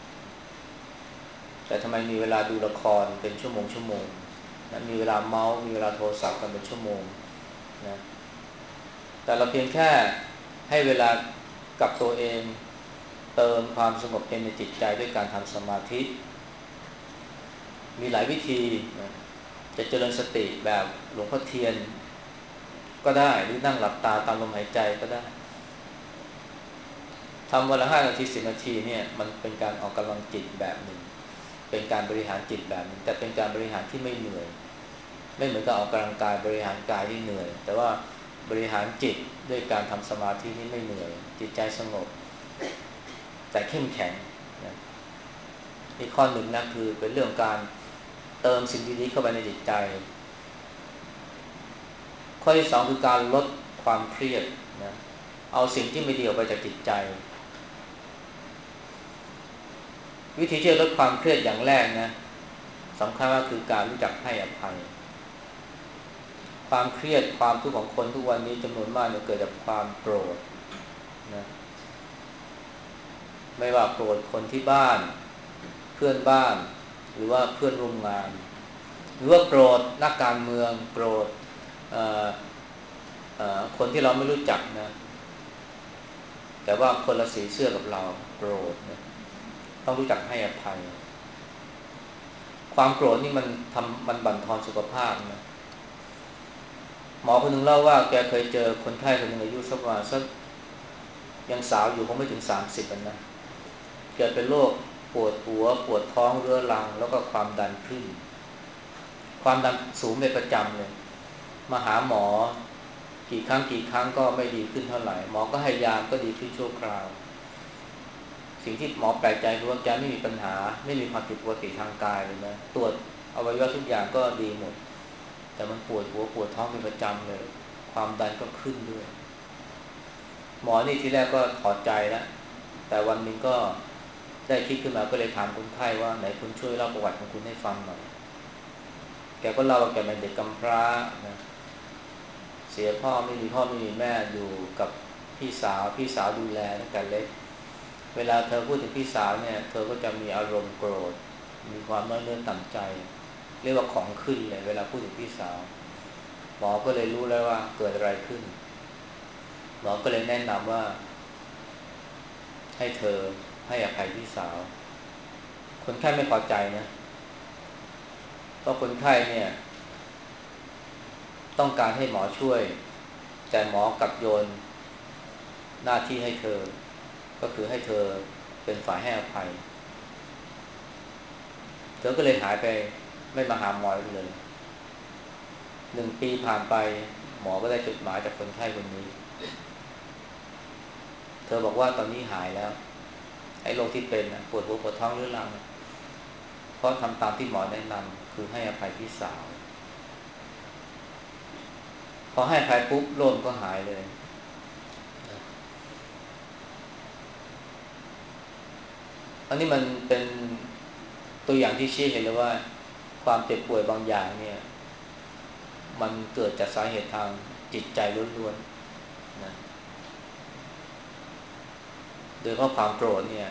แต่ทำไมมีเวลาดูละครเป็นชั่วโมงชั่วโมงนะมีเวลาเมาส์มีเวลาโทรศัพท์กันเป็นชั่วโมงนะแต่เราเพียงแค่ให้เวลากับตัวเองเติมความสงบเย็นในจิตใจด้วยการทำสมาธิมีหลายวิธีนะจะเจริญสติแบบหลวงพ่อเทียนก็ได้หรือนั่งหลับตาตามลมหายใจก็ได้ทำวันละห้านาทีสิบนาทีเนี่ยมันเป็นการออกกำลังจิตแบบหนึ่งเป็นการบริหารจิตแบบหนึ่งแต่เป็นการบริหารที่ไม่เหนื่อยไม่เหมือนกับออกกำลังกายบริหารกายที่เหนื่อยแต่ว่าบริหารจิตด้วยการทำสมาธินี่ไม่เหนื่อยจิตใจสงบแต่เข้มแข็งนะอีกข้อหนึ่งนะคือเป็นเรื่องการเติมสิ่งดีๆเข้าไปในจิตใจข้อที่สองคือการลดความเครียดนะเอาสิ่งที่ไม่ดีออกไปจากจิตใจวิธีที่จะลดความเครียดอย่างแรกนะสำคัญก็คือการรู้จักให้อภัยความเครียดความทุกข์ของคนทุกวันนี้จำนวนมากเนี่ยเกิดจากความโกรธนะไม่ว่าโกรธคนที่บ้านเพื่อนบ้านหรือว่าเพื่อนร่วมงานหรือว่าโกรธนักการเมืองโกรธเอ่อเอ่อคนที่เราไม่รู้จักนะแต่ว่าคนละสีเสื้อกับเราโกรธนะต้องรู้จักให้อภัยความโกรธนี่มันทำมันบั่นทอนสุขภาพนะหมอคนหนึ่งเล่าว่าแกเคยเจอคนไข้คนหนึ่งอายุสักประมาณสักยังสาวอยู่คงไม่ถึงสามสิบนะเกิดเป็นโรคปวดหัวปวดท้องเรื้อรังแล้วก็ความดันขึ้นความดันสูงเป็นประจำเลยมาหาหมอกี่ครั้งกี่ครั้งก็ไม่ดีขึ้นเท่าไหร่หมอก็ให้ยาก็ดีขึ้นชั่วคราวสิ่งที่หมอแปลกใจคือว่าแกไม่มีปัญหาไม่มีความผิดปกติทางกายเลยนะตรวจอวัยวะทุกอย่างก็ดีหมดแต่มันปวดหัวปวดท้องเป็นประจำเลยความดันก็ขึ้นด้วยหมอนี่ทีแรกก็ถอดใจแล้วแต่วันหนึ่งก็ได้คิดขึ้นมาก็เลยถามคนไข้ว่าไหนคุณช่วยเล่าประวัติของคุณให้ฟังหน่อยแกก็เล่าว่าแกเป็นเด็กกำพร้านะเสียพ่อไม่มีพ่อไม่มีแม่อยู่กับพี่สาวพี่สาวดูแลตั้งแต่เล็กเวลาเธอพูดถึงพี่สาวเนี่ยเธอก็จะมีอารมณ์โกรธมีความน้อยเนื้อต่ำใจเรียกว่าของขึ้นเลยเวลาพูดถึงพี่สาวหมอก็เลยรู้แล้วว่าเกิดอะไรขึ้นหมอก็เลยแนะนำว่าให้เธอให้อภัยพี่สาวคนไข้ไม่พอใจนะเพราะคนไข้เนี่ยต้องการให้หมอช่วยแต่หมอกลับโยนหน้าที่ให้เธอก็คือให้เธอเป็นฝ่ายให้อภัยเธอก็เลยหายไปไม่มาหาหมอเลยหนึ่งปีผ่านไปหมอก็ได้จดหมายจากคนไข้คนนี้เธอบอกว่าตอนนี้หายแล้วไอ้โรคที่เป็นปวดหัวปวดท้องเรื้อรังเพราะทำตามที่หมอแนะนำคือให้อภัยพี่สาวพอให้อภัยปุ๊บโรคก็หายเลยอันนี้มันเป็นตัวอย่างที่ชี้เห็นเลยว่าความเจ็บป่วยบางอย่างเนี่ยมันเกิดจากสาเหตุทางจิตใจล้วนๆนะโดยเฉพาะความโกรธเนี่ย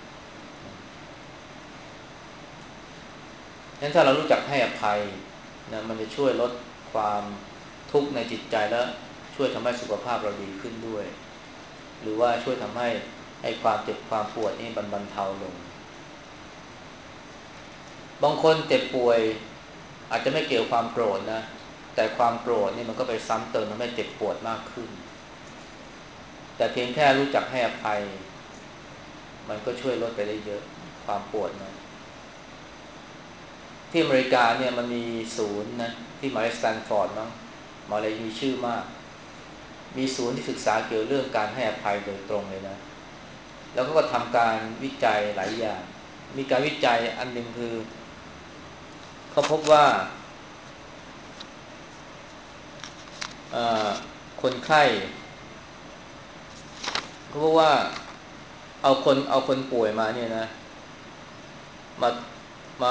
งั้นถ้าเรารู้จักให้อภัยนะมันจะช่วยลดความทุกข์ในจิตใจแล้วช่วยทำให้สุขภาพเราดีขึ้นด้วยหรือว่าช่วยทำให้ไอ้ความเจ็บความปวดนี่มันบรรเทาลงบางคนเจ็บป่วยอาจจะไม่เกี่ยวความโกรธนะแต่ความโกรธนี่มันก็ไปซ้ำเติมทำให้เจ็บปวดมากขึ้นแต่เพียงแค่รู้จักให้อภัยมันก็ช่วยลดไปได้เยอะความปวดนะที่อเมริกาเนี่ยมันมีศูนย์นะที่มหาวิทยาลัยสแตนฟอร์ดมั้งมหาวิทยาลัยมีชื่อมากมีศูนย์ที่ศึกษาเกี่ยวเรื่องการให้อภัยโดยตรงเลยนะแล้วก็ทำการวิจัยหลายอย่างมีการวิจัยอันหนึ่งคือเขาพบว่าคนไข้เขาบอกว่าเอาคนเอาคนป่วยมาเนี่ยนะมามา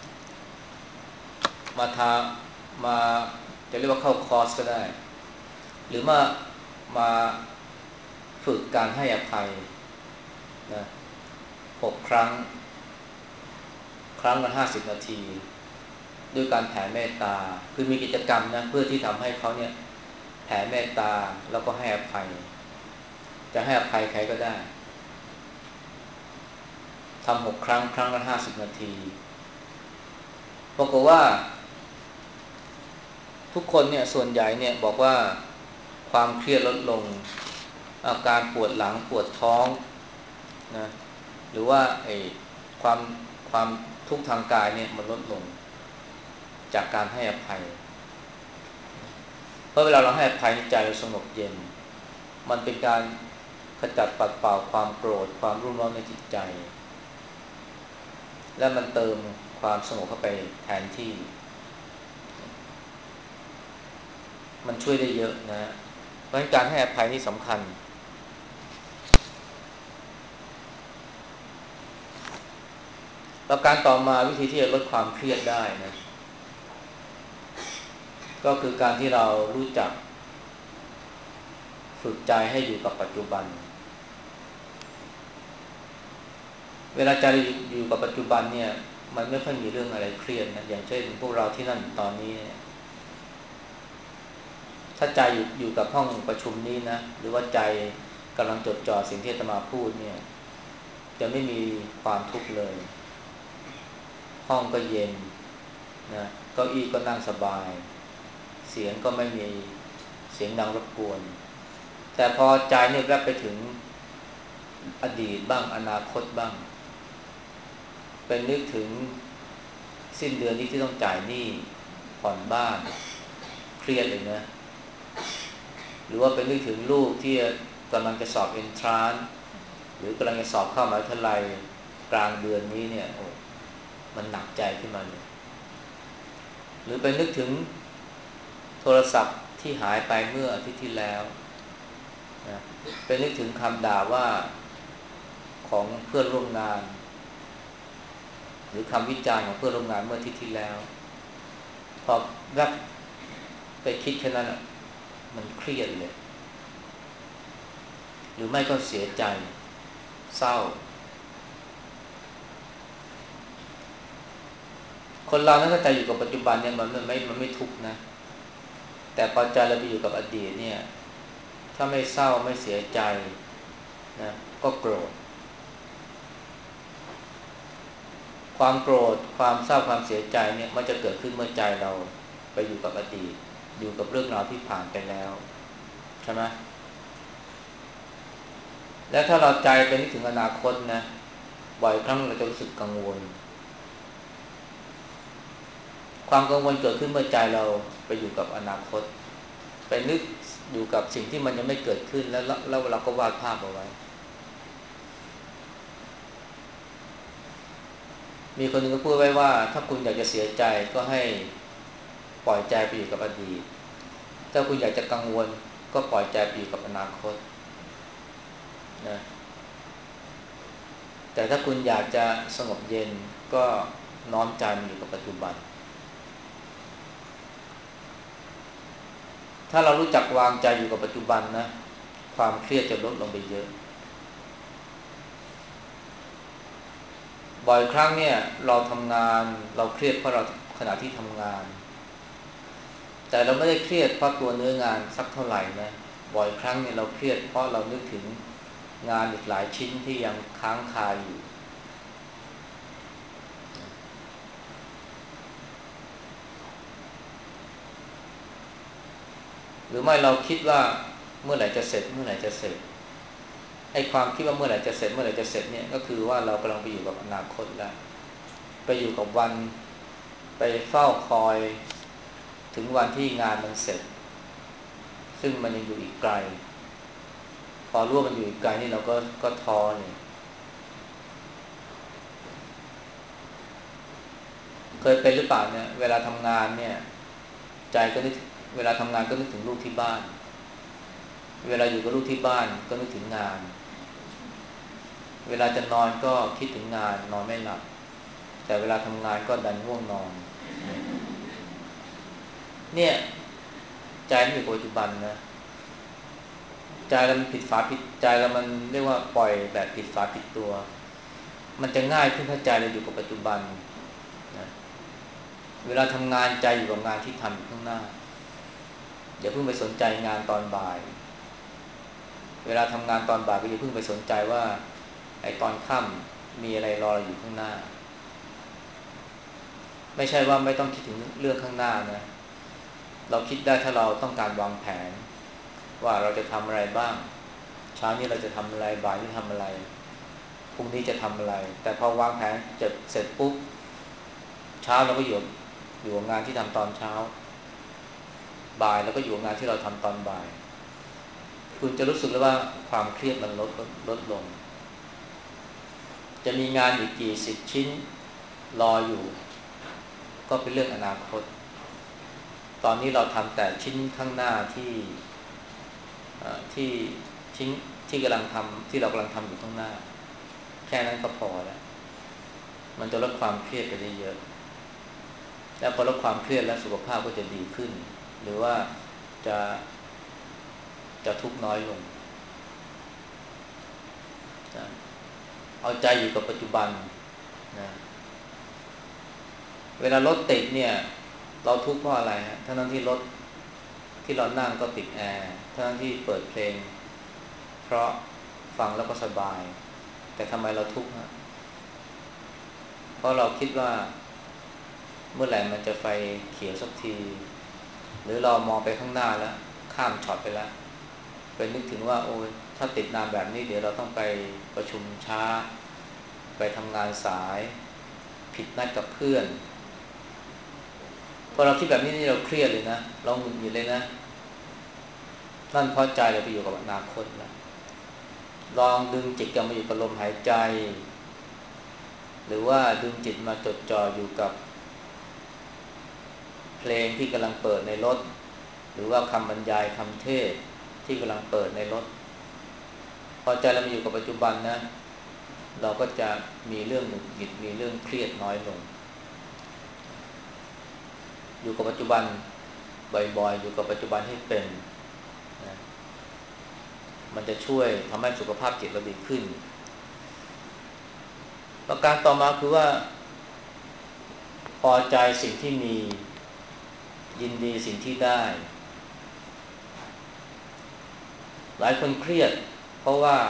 มาทามาจะเรียกว่าเข้าคอร์สก็ได้หรือมามาฝึกการให้อภัยนะหกครั้งครั้งละห้าสิบนาทีด้วยการแผ่เมตตาคือมีกิจกรรมนะเพื่อที่ทำให้เขาเนี่ยแผ่เมตตาแล้วก็ให้อภัยจะให้อภัยใครก็ได้ทำหกครั้งครั้งละห้าสิบนาทีปรากฏว่าทุกคนเนี่ยส่วนใหญ่เนี่ยบอกว่าความเครียดลดลงอาการปวดหลังปวดท้องนะหรือว่าไอ้ความความทุกข์ทางกายเนี่ยมันลดลงจากการให้อภัยเพราะเวลาเราให้อภัยใจเราสงบเย็นมันเป็นการขจัดปัดเป่าความโกรธความรุ่มร้อนในจิตใจและมันเติมความสงบเข้าไปแทนที่มันช่วยได้เยอะนะเพราะฉะนั้นการให้อภัยนี่สำคัญแล้วการต่อมาวิธีที่จะลดความเครียดได้นะก็คือการที่เรารู้จักฝึกใจให้อยู่กับปัจจุบันเวลาใจอยู่กับปัจจุบันเนี่ยมันไม่ค่อยมีเรื่องอะไรเครียดนะอย่างเช่นพวกเราที่นั่นตอนนี้ถ้าใจอยู่อยู่กับห้องประชุมนี้นะหรือว่าใจกำลังจดจ่อสิ่งที่อาตมาพูดเนี่ยจะไม่มีความทุกข์เลยห้องก็เย็นนะเก้าอี้ก็นั่งสบายเสียงก็ไม่มีเสียงดังรบกวนแต่พอใจเนี่ยแวบไปถึงอดีตบ้างอนาคตบ้างเป็นนึกถึงสิ้นเดือนนี้ที่ต้องจ่ายหนี้ผ่อนบ้านเครียดเลยนะหรือว่าเป็นนึกถึงลูกที่กำลังจะสอบเอนทรานซ์หรือกำลังจะสอบเข้ามหาวิทยาลัยกลางเดือนนี้เนี่ยโอ้มันหนักใจขึ้นมาเลยหรือไปนึกถึงโทรศัพท์ที่หายไปเมื่ออาทิตย์ที่แล้วนะไปนึกถึงคำด่าว่าของเพื่อนร่วมงานหรือคำวิจารณ์ของเพื่อนร่วมงานเมื่ออาทิตย์ที่แล้วพอรับไปคิดแค่นั้นอ่ะมันเครียดเลยหรือไม่ก็เสียใจเศร้าคนเรานั้นถ้าใจอยู่กับปัจจุบันเนี่ยมันไม่มันไม่ทุกข์นะแต่พอใจเราไปอยู่กับอดีตเนี่ยถ้าไม่เศร้าไม่เสียใจนะก็โกรธความโกรธความเศร้าความเสียใจเนี่ยมันจะเกิดขึ้นเมื่อใจเราไปอยู่กับอดีตอยู่กับเรื่องราวที่ผ่านไปแล้วใช่ไหมและถ้าเราใจไปนึกถึงอนาคตนะบ่อยครั้งเราจะรู้สึกกังวลความกังวลเกิดขึ้นเมื่อใจเราไปอยู่กับอนาคตไปนึกอยู่กับสิ่งที่มันยังไม่เกิดขึ้นแล้วแล้วเราก็วาดภาพเอาไว้มีคนหนึ่งก็พูดไว้ว่าถ้าคุณอยากจะเสียใจก็ให้ปล่อยใจไปอยู่กับอดีตถ้าคุณอยากจะกังวลก็ปล่อยใจไปอยู่กับอนาคตนะแต่ถ้าคุณอยากจะสงบเย็นก็น้อมใจมาอยู่กับปัจจุบันถ้าเรารู้จักวางใจอยู่กับปัจจุบันนะความเครียดจะลดลงไปเยอะบ่อยครั้งเนี่ยเราทำงานเราเครียดเพราะเราขณะที่ทำงานแต่เราไม่ได้เครียดเพราะตัวเนื้องานสักเท่าไหร่นะบ่อยครั้งเนี่ยเราเครียดเพราะเรานึกถึงงานอีกหลายชิ้นที่ยังค้างคาอยู่หรือไม่เราคิดว่าเมื่อไหร่จะเสร็จเมื่อไหร่จะเสร็จไอ้ความคิดว่าเมื่อไหร่จะเสร็จเมื่อไหร่จะเสร็จเนี่ยก็คือว่าเรากำลังไปอยู่กับอนาคตแล้วไปอยู่กับวันไปเฝ้าคอยถึงวันที่งานมันเสร็จซึ่งมันยังอยู่อีกไกลพอรู้ว่ามันอยู่อีกไกลนี่เราก็ก็ท้อเนี่ยเคยเป็นหรือเปล่าเนี่ยเวลาทำงานเนี่ยใจก็นึกเวลาทำงานก็นึกถึงลูกที่บ้านเวลาอยู่กับลูกที่บ้านก็นึกถึงงานเวลาจะนอนก็คิดถึงงานนอนไม่หลับแต่เวลาทำงานก็ดันง่วงนอนเนี่ยใจไม่อยู่กับปัจจุบันนะใจเรามันผิดฝาผิดใจเรามันเรียกว่าปล่อยแบบผิดฝาผิดตัวมันจะง่ายขึ้นถ้าใจเราอยู่กับปัจจุบันนะเวลาทำงานใจอยู่กับงานที่ทำอยู่ข้างหน้าอย่าเพิ่งไปสนใจงานตอนบ่ายเวลาทำงานตอนบ่ายก็อย่าเพิ่งไปสนใจว่าไอ้ตอนค่ำมีอะไรรออยู่ข้างหน้าไม่ใช่ว่าไม่ต้องคิดถึงเรื่องข้างหน้านะเราคิดได้ถ้าเราต้องการวางแผนว่าเราจะทำอะไรบ้างเช้านี้เราจะทำอะไรบ่ายนี้ทำอะไรพรุ่งนี้จะทำอะไรแต่พอวางแผนจบเสร็จปุ๊บเช้าเราก็อยู่อยู่กับงานที่ทำตอนเช้าบ่ายแล้วก็อยู่กับงานที่เราทำตอนบ่ายคุณจะรู้สึกเลยว่าความเครียดมันลดลดลดลงจะมีงานอีกกี่สิบชิ้นรออยู่ก็เป็นเรื่องอนาคตตอนนี้เราทำแต่ชิ้นข้างหน้าที่ที่ชิ้นที่กำลังทำที่เรากำลังทำอยู่ข้างหน้าแค่นั้นก็พอแล้วมันจะลดความเครียดไปได้เยอะแล้วพอลดความเครียดแล้วสุขภาพก็จะดีขึ้นหรือว่าจะจะทุกข์น้อยลงนะเอาใจอยู่กับปัจจุบันนะเวลารถติดเนี่ยเราทุกข์เพราะอะไรฮะทั้งที่รถที่เรานั่งก็ติดแอร์ทั้งที่เปิดเพลงเพราะฟังแล้วก็สบายแต่ทำไมเราทุกข์ฮะเพราะเราคิดว่าเมื่อไหร่มันจะไฟเขียวสักทีหรือเรามองไปข้างหน้าแล้วข้ามช็อตไปแล้วไปนึกถึงว่าโอ้ยถ้าติดนานแบบนี้เดี๋ยวเราต้องไปประชุมช้าไปทำงานสายผิดนัดกับเพื่อนพอเราคิดแบบนี้นี่เราเครียดเลยนะเราหงุดหงิดเลยนะนั่นเพราะใจเราไปอยู่กับอนาคตแล้วลองดึงจิตกลับมาอยู่กับลมหายใจหรือว่าดึงจิตมาจดจ่ออยู่กับเพลงที่กำลังเปิดในรถหรือว่าคำบรรยายคำเทศที่กำลังเปิดในรถพอใจเรามาอยู่กับปัจจุบันนะเราก็จะมีเรื่องหงุดหงิดมีเรื่องเครียดน้อยลงอยู่กับปัจจุบันบ่อยๆอยู่กับปัจจุบันให้เป็นนะมันจะช่วยทำให้สุขภาพจิตเราดีขึ้นประการต่อมาคือว่าพอใจสิ่งที่มียินดีสิ่งที่ได้หลายคนเครียดเพราะว่า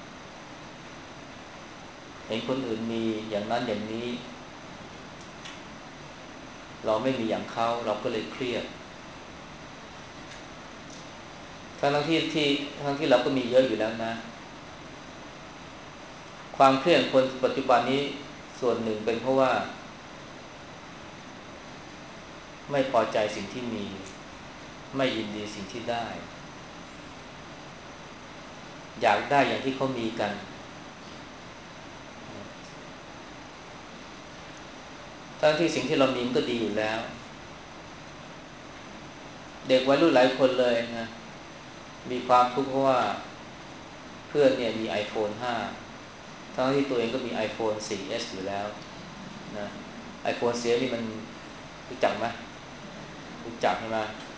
เห็นคนอื่นมีอย่างนั้นอย่างนี้เราไม่มีอย่างเขาเราก็เลยเครียดทั้งที่ที่ทั้งที่เราก็มีเยอะอยู่แล้วนะความเครียดของคนปัจจุบันนี้ส่วนหนึ่งเป็นเพราะว่าไม่พอใจสิ่งที่มีไม่ยินดีสิ่งที่ได้อยากได้อย่างที่เขามีกันทั้งที่สิ่งที่เรามีมันก็ดีอยู่แล้วเด็กวัยรุ่นหลายคนเลยนะมีความทุกข์เพราะว่าเพื่อนเนี่ยมี ไอโฟน ห้าทั้งที่ตัวเองก็มี ไอโฟน โฟร์ เอส อยู่แล้วนะ ไอโฟน โฟร์ เอส นี่มันรู้จักไหมรู้จักใช่ไหม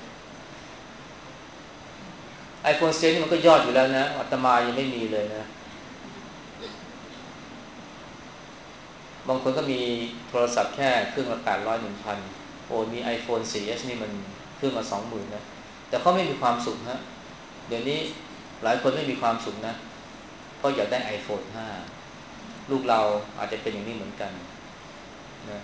ไอโฟน โฟร์ เอส นี่มันก็ยอดอยู่แล้วนะอาตมายังไม่มีเลยนะบางคนก็มีโทรศัพท์แค่เครื่องละแปดร้อย หนึ่งพันโอ้มี ไอโฟน โฟร์ เอส นี่มันเครื่องละ สองหมื่น นะแต่เขาไม่มีความสุขฮะเดี๋ยวนี้หลายคนไม่มีความสุขนะเพราะอยากได้ ไอโฟน ห้า ลูกเราอาจจะเป็นอย่างนี้เหมือนกันนะ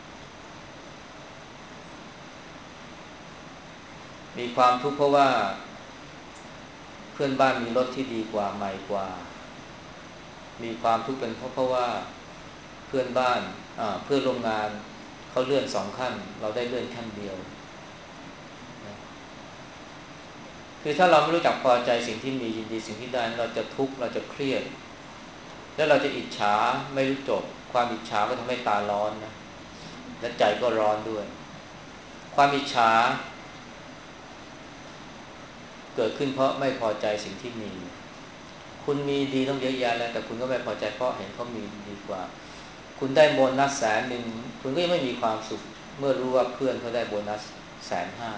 มีความทุกข์เพราะว่าเพื่อนบ้านมีรถที่ดีกว่าใหม่กว่ามีความทุกข์เป็นเพราะเพราะว่าเพื่อนบ้านเพื่อนโรงงานเขาเลื่อนสองขั้นเราได้เลื่อนขั้นเดียวนะคือถ้าเราไม่รู้จักพอใจสิ่งที่มียินดีสิ่งที่ได้เราจะทุกข์เราจะเครียดแล้วเราจะอิจฉาไม่รู้จบความอิจฉาก็ทำให้ตาร้อนนะและใจก็ร้อนด้วยความอิจฉาเกิดขึ้นเพราะไม่พอใจสิ่งที่มีคุณมีดีต้องเยอะแยะแล้วแต่คุณก็ไม่พอใจเพราะเห็นเขามีดีกว่าคุณได้โบนัสแสนหนึ่งคุณก็ยังไม่มีความสุขเมื่อรู้ว่าเพื่อนเขาได้โบนัสแสนห้า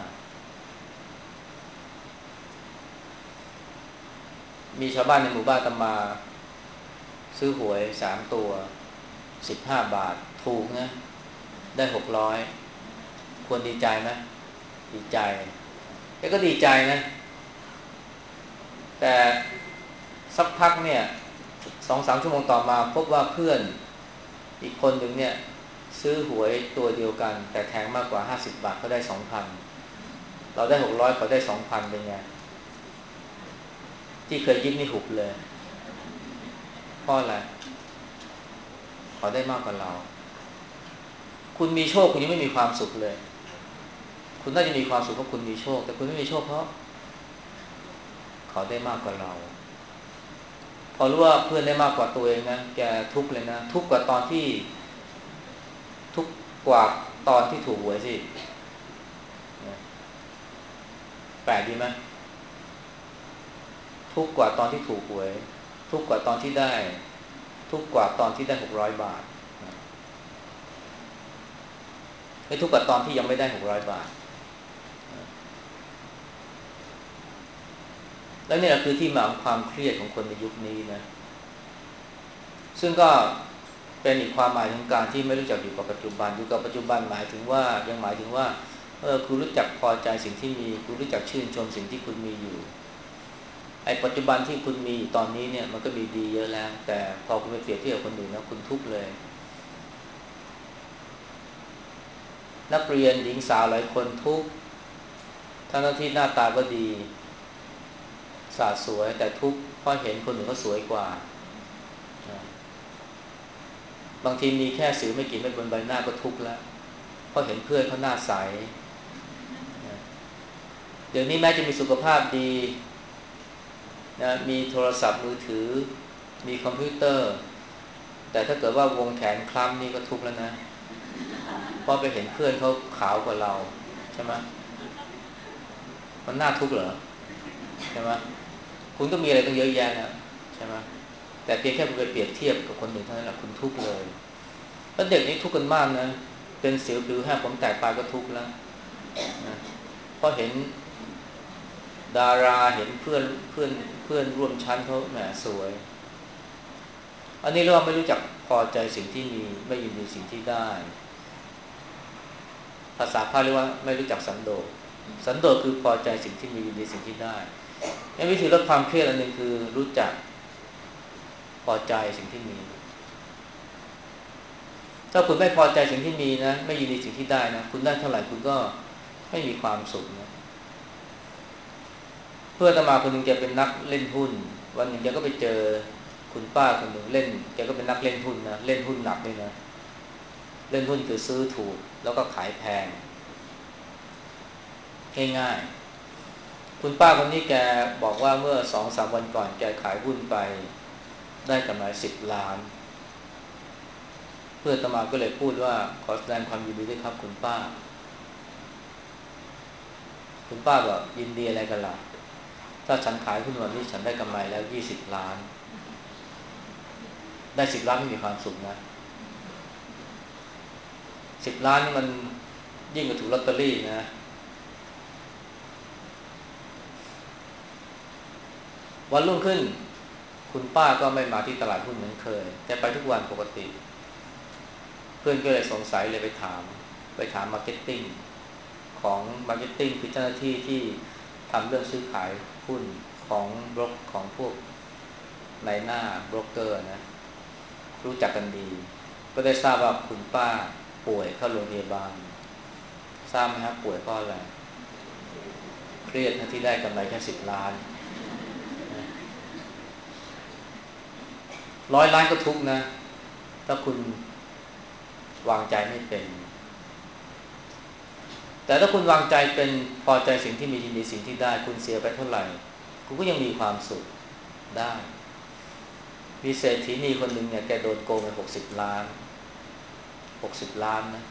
มีชาวบ้านในหมู่บ้านอาตมาซื้อหวยสามตัวสิบห้าบาทถูกนะได้หกร้อยควรดีใจไหมดีใจแต่ก็ดีใจนะแต่สักพักเนี่ยสองสามชั่วโมงต่อมาพบว่าเพื่อนอีกคนหนึ่งเนี่ยซื้อหวยตัวเดียวกันแต่แทงมากกว่าห้าสิบบาทเขาได้สองพันเราได้หกร้อยเขาได้สองพันเป็นไงที่เคยยิ้มนี่หุบเลยเพราะอะไรเขาได้มากกว่าเราคุณมีโชคคุณยังไม่มีความสุขเลยคุณน่าจะมีความสุขเพราะคุณมีโชคแต่คุณไม่มีโชคเพราะเขาได้มากกว่าเราพอรู้ว่าเพื่อนได้มากกว่าตัวเองนะแกทุกข์เลยนะทุกข์กว่าตอนที่ทุกข์กว่าตอนที่ถูกหวยสิแปลกดีไหมทุกข์กว่าตอนที่ถูกหวยทุกข์กว่าตอนที่ได้ทุกข์กว่าตอนที่ได้หกร้อยบาทไอ้ทุกข์กว่าตอนที่ยังไม่ได้หกร้อยบาทแล้วนี่แหละคือที่มาของความเครียดของคนในยุคนี้นะซึ่งก็เป็นอีกความหมายของการที่ไม่รู้จักอยู่กับปัจจุบันอยู่กับปัจจุบันหมายถึงว่ายังหมายถึงว่าเออคุณรู้จักพอใจสิ่งที่มีคุณรู้จักชื่นชมสิ่งที่คุณมีอยู่ไอ้ปัจจุบันที่คุณมีตอนนี้เนี่ยมันก็มีดีเยอะแล้วแต่พอคุณไปเปรียบเทียบกับคนอื่นแล้วคุณทุกข์เลยนักเรียนหญิงสาวหลายคนทุกข์ทั้งที่หน้าตาก็ดีสาดสวยแต่ทุกข์เพราะเห็นคนอื่นเขาสวยกว่าบางทีมีแค่สิวไม่กี่เม็ดบนใบหน้าก็ทุกข์แล้วเพราะเห็นเพื่อนเขาหน้าใสเดี๋ยวนี้แม้จะมีสุขภาพดีนะมีโทรศัพท์มือถือมีคอมพิวเตอร์แต่ถ้าเกิดว่าวงแขนคล้ำนี่ก็ทุกข์แล้วนะเพราะไปเห็นเพื่อนเขาขาวกว่าเราใช่ไหมมันน่าทุกข์เหรอใช่ไหมคุณก็มีอะไรตั้งเยอะแยะนะใช่ไหมแต่เพียงแค่คุณไปเปรียบเทียบกับคนอื่นเท่านั้นแหละคุณทุกข์เลยแล้วเด็กนี่ทุกข์กันมากนะเป็นสิวผิวแห้งผมแตกปลายก็ทุกข์แล้วนะเพราะเห็นดาราเห็นเพื่อนเพื่อนเพื่อนร่วมชั้นเขาแหมสวยอันนี้เราไม่รู้จักพอใจสิ่งที่มีไม่ยินดีสิ่งที่ได้ภาษาพาลีเรียกว่าไม่รู้จักสันโดษสันโดษคือพอใจสิ่งที่มียินดีสิ่งที่ได้วิธีลดความเครียดอันหนึ่งคือรู้จักพอใจสิ่งที่มีถ้าคุณไม่พอใจสิ่งที่มีนะไม่ยินดีสิ่งที่ได้นะคุณได้เท่าไหร่คุณก็ไม่มีความสุขนะเพื่อนอาตมาคนหนึ่งแกเป็นนักเล่นหุ้นวันหนึ่งแกก็ไปเจอคุณป้าคนหนึ่งเล่นแกก็เป็นนักเล่นหุ้นนะเล่นหุ้นหนักด้วยนะเล่นหุ้นคือซื้อถูกแล้วก็ขายแพงง่ายๆคุณป้าคนนี้แกบอกว่าเมื่อสองสามวันก่อนแกขายหุ้นไปได้กำไรสิบล้านเพื่อนอาตมาก็เลยพูดว่าขอแสดงความยินดีด้วยครับคุณป้าคุณป้าบอกยินดีอะไรกันล่ะถ้าฉันขายหุ้นวันนี้ฉันได้กำไรแล้วยี่สิบล้านได้สิบล้านไม่มีความสุขนะสิบล้านนี่มันยิ่งกว่าถูกลอตเตอรี่นะวันรุ่งขึ้นคุณป้าก็ไม่มาที่ตลาดหุ้นเหมือนเคยแต่ไปทุกวันปกติเพื่อนก็เลยสงสัยเลยไปถามไปถามมาร์เก็ตติ้งของมาร์เก็ตติ้งคือเจ้าหน้าที่ที่ทำเรื่องซื้อขายหุ้นของบล็อกของพวกในหน้าโบรกเกอร์นะรู้จักกันดีก็ได้ทราบว่าคุณป้าป่วยเข้าโรงพยาบาลทราบไหมครับป่วยเพราะอะไรเครียดนะที่ได้กำไรแค่สิบล้านร้อยล้านก็ทุกนะถ้าคุณวางใจไม่เป็นแต่ถ้าคุณวางใจเป็นพอใจสิ่งที่มียินดีสิ่งที่ได้คุณเสียไปเท่าไหร่คุณก็ยังมีความสุขได้มีเศรษฐีนีคนหนึ่งเนี่ยแกโดนโกงไปหกสิบล้านหกสิบล้านนะ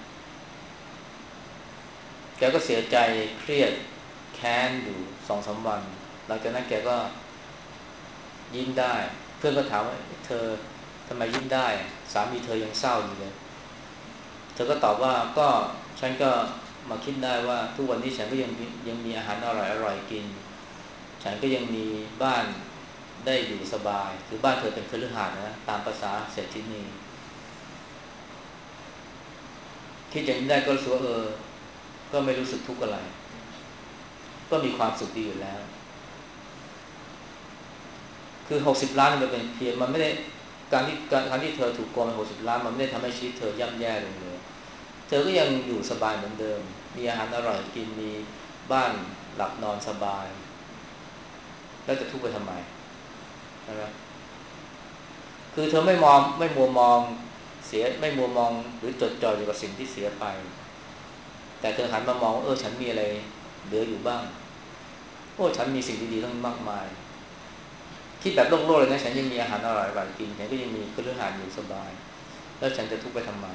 แกก็เสียใจเครียดแค้นอยู่สองสามวันหลังจากนั้นแกก็ยิ้มได้เพื่อนก็ถามว่าเธอทำไมยิ้มได้สามีเธอยังเศร้าอยู่เลยเธอก็ตอบว่าก็ฉันก็มาคิดได้ว่าทุกวันนี้ฉันก็ยังยังมีอาหารอร่อยอร่อยกินฉันก็ยังมีบ้านได้อยู่สบายคือบ้านเธอเป็นคฤหาสน์นะตามภาษาเศรษฐินีคิดอย่างนี้ได้ก็รู้สึกว่าเออก็ไม่รู้สึกทุกข์อะไรก็มีความสุขดีอยู่แล้วคือหกสิบล้านมันเป็นเพียงมันไม่ได้การที่การการที่เธอถูกโกงไปหกสิบล้านมันไม่ได้ทำให้ชีวิตเธอย่ำแย่ลงเลยเธอก็ยังอยู่สบายเหมือนเดิมมีอาหารอร่อยกินมีบ้านหลับนอนสบายแล้วจะทุกข์ไปทำไมใช่ไหมคือเธอไม่มองไม่มัวมองเสียไม่มัวมองหรือจดจ่ออยู่กับสิ่งที่เสียไปแต่เธอหันมามองเออฉันมีอะไรเหลืออยู่บ้างโอ้ฉันมีสิ่งดีๆตั้งมากมายคิดแบบโลกๆเลยนะฉันยังมีอาหารอร่อยอร่อยกินฉันก็ยังมีคฤหาสน์อยู่สบายแล้วฉันจะทุกข์ไปทำไม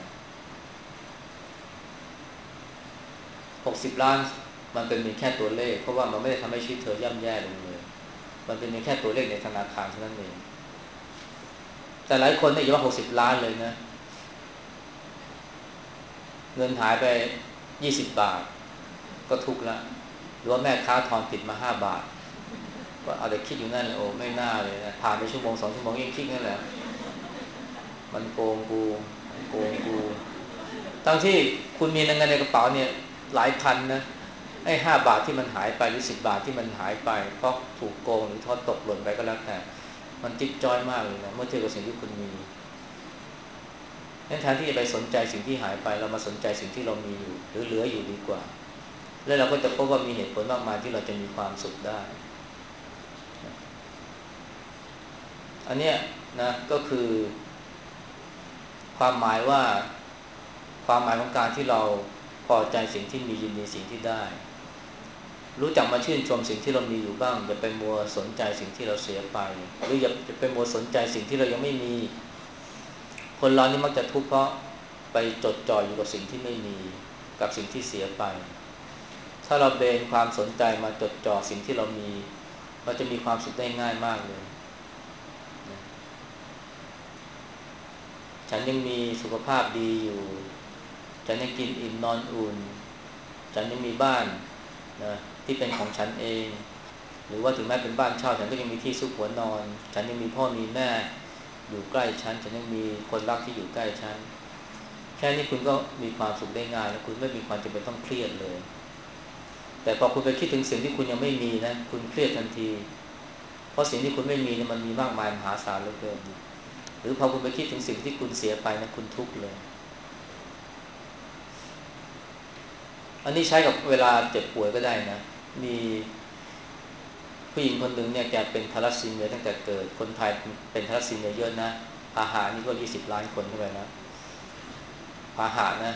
หกสิบล้านมันเป็นเพียงแค่ตัวเลขเพราะว่ามันไม่ได้ทำให้ชีวิตเธอย่ำแย่ลงเลยมันเป็นเพียงแค่ตัวเลขในธนาคารเท่านั้นเองแต่หลายคนเนี่ยอย่าว่าหกสิบล้านเลยนะเงินหายไปยี่สิบบาทก็ทุกข์ละหรือว่าแม่ค้าทอนติดมาห้าบาทก็เอาแต่คิดอยู่นั่นแหละโอ้ไม่น่าเลยนะผ่านไปชั่วโมงสองชั่วโมงยังคิดนั่นแหละมันโกงกูมันโกงกูทั้งที่คุณมีเงินในกระเป๋าเนี่ยหลายพันนะไอ้ห้าบาทที่มันหายไปหรือสิบบาทที่มันหายไปเพราะถูกโกงหรือทอดตกหล่นไปก็แล้วแต่มันจิ๊บจ้อยมากเลยนะเมื่อเทียบกับสิ่งที่คุณมีแทนที่จะไปสนใจสิ่งที่หายไปเรามาสนใจสิ่งที่เรามีอยู่หรือเหลืออยู่ดีกว่าแล้วเราก็จะพบว่ามีเหตุผลมากมายที่เราจะมีความสุขได้อันเนี้ยนะก็คือความหมายว่าความหมายของการที่เราพอใจสิ่งที่มียินดีสิ่งที่ได้รู้จักมาชื่นชมสิ่งที่เรามีอยู่บ้างอย่าไปมัวสนใจสิ่งที่เราเสียไปหรืออย่าไปมัวสนใจสิ่งที่เรายังไม่มีคนเรานี่มักจะทุกข์เพราะไปจดจ่ออยู่กับสิ่งที่ไม่มีกับสิ่งที่เสียไปถ้าเราเบนความสนใจมาจดจ่อสิ่งที่เรามีเราจะมีความสุขได้ง่ายมากเลยฉันยังมีสุขภาพดีอยู่ฉันยังกินอิ่มนอนอุ่นฉันยังมีบ้านนะที่เป็นของฉันเองหรือว่าถึงแม้เป็นบ้านเช่าฉันก็ยังมีที่ซุกหัวนอนฉันยังมีพ่อมีแม่อยู่ใกล้ฉันฉันยังมีคนรักที่อยู่ใกล้ฉันแค่นี้คุณก็มีความสุขได้ง่ายแล้วคุณไม่มีความจำเป็นต้องเครียดเลยแต่พอคุณไปคิดถึงสิ่งที่คุณยังไม่มีนะคุณเครียดทันทีเพราะสิ่งที่คุณไม่มีเนี่ยมันมีมากมายมหาศาลเหลือเกินหรือพอคุณไปคิดถึงสิ่งที่คุณเสียไปนะคุณทุกข์เลยอันนี้ใช้กับเวลาเจ็บป่วยก็ได้นะมีผู้หญิงคนหนึ่งเนี่ยแกเป็นทาลัสซีเมียตั้งแต่เกิดคนไทยเป็นทาลัสซีเมียเยอะนะพาหะนี่ก็ยี่สิบล้านคนเข้าไปแล้วพาหะนะ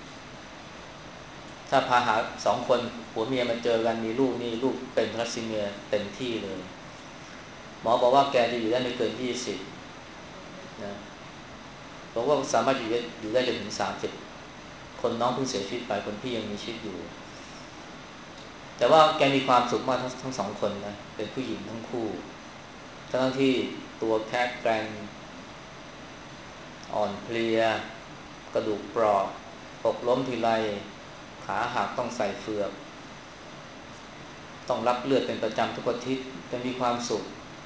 ถ้าพาหะสองคนผัวเมียมาเจอกันมีลูกนี่ลูกเป็นทาลัสซีเมียเต็มที่เลยหมอบอกว่าแกจะอยู่ได้ไม่เกินยี่สิบนะบอกว่าสามารถอยู่ได้อยู่ได้จนถึงสามสิบคนน้องเพิ่งเสียชีวิตไปคนพี่ยังมีชีวิตอยู่แต่ว่าแกมีความสุขมากทั้งทั้งสองคนนะเป็นผู้หญิงทั้งคู่ทั้งที่ตัวแคกแกรนอ่อนเพลียกระดูกเปราะหกล้มทีไรขาหักต้องใส่เฟือกต้องรับเลือดเป็นประจำทุกอาทิตย์จะมีความสุข